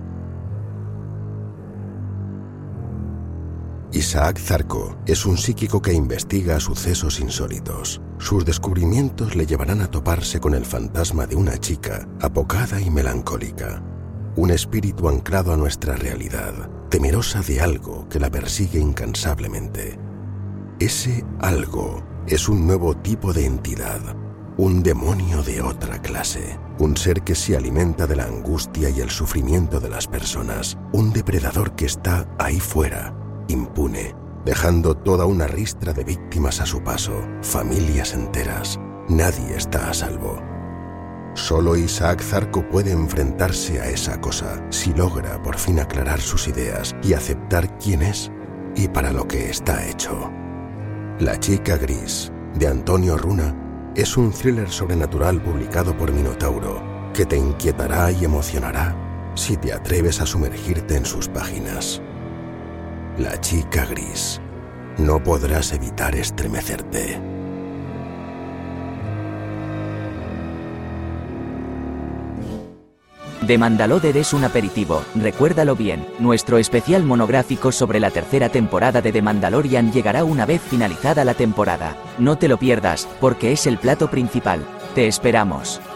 Isaac Zarco es un psíquico que investiga sucesos insólitos. Sus descubrimientos le llevarán a toparse con el fantasma de una chica apocada y melancólica. Un espíritu anclado a nuestra realidad, temerosa de algo que la persigue incansablemente. Ese algo es un nuevo tipo de entidad, un demonio de otra clase, un ser que se alimenta de la angustia y el sufrimiento de las personas, un depredador que está ahí fuera, impune, dejando toda una ristra de víctimas a su paso, familias enteras. Nadie está a salvo. Solo Isaac Zarco puede enfrentarse a esa cosa si logra por fin aclarar sus ideas y aceptar quién es y para lo que está hecho. La chica gris, de Antonio Runa, es un thriller sobrenatural publicado por Minotauro que te inquietará y emocionará si te atreves a sumergirte en sus páginas. La chica gris. No podrás evitar estremecerte. The Mandalorian es un aperitivo, recuérdalo bien. Nuestro especial monográfico sobre la tercera temporada de The Mandalorian llegará una vez finalizada la temporada. No te lo pierdas, porque es el plato principal. Te esperamos.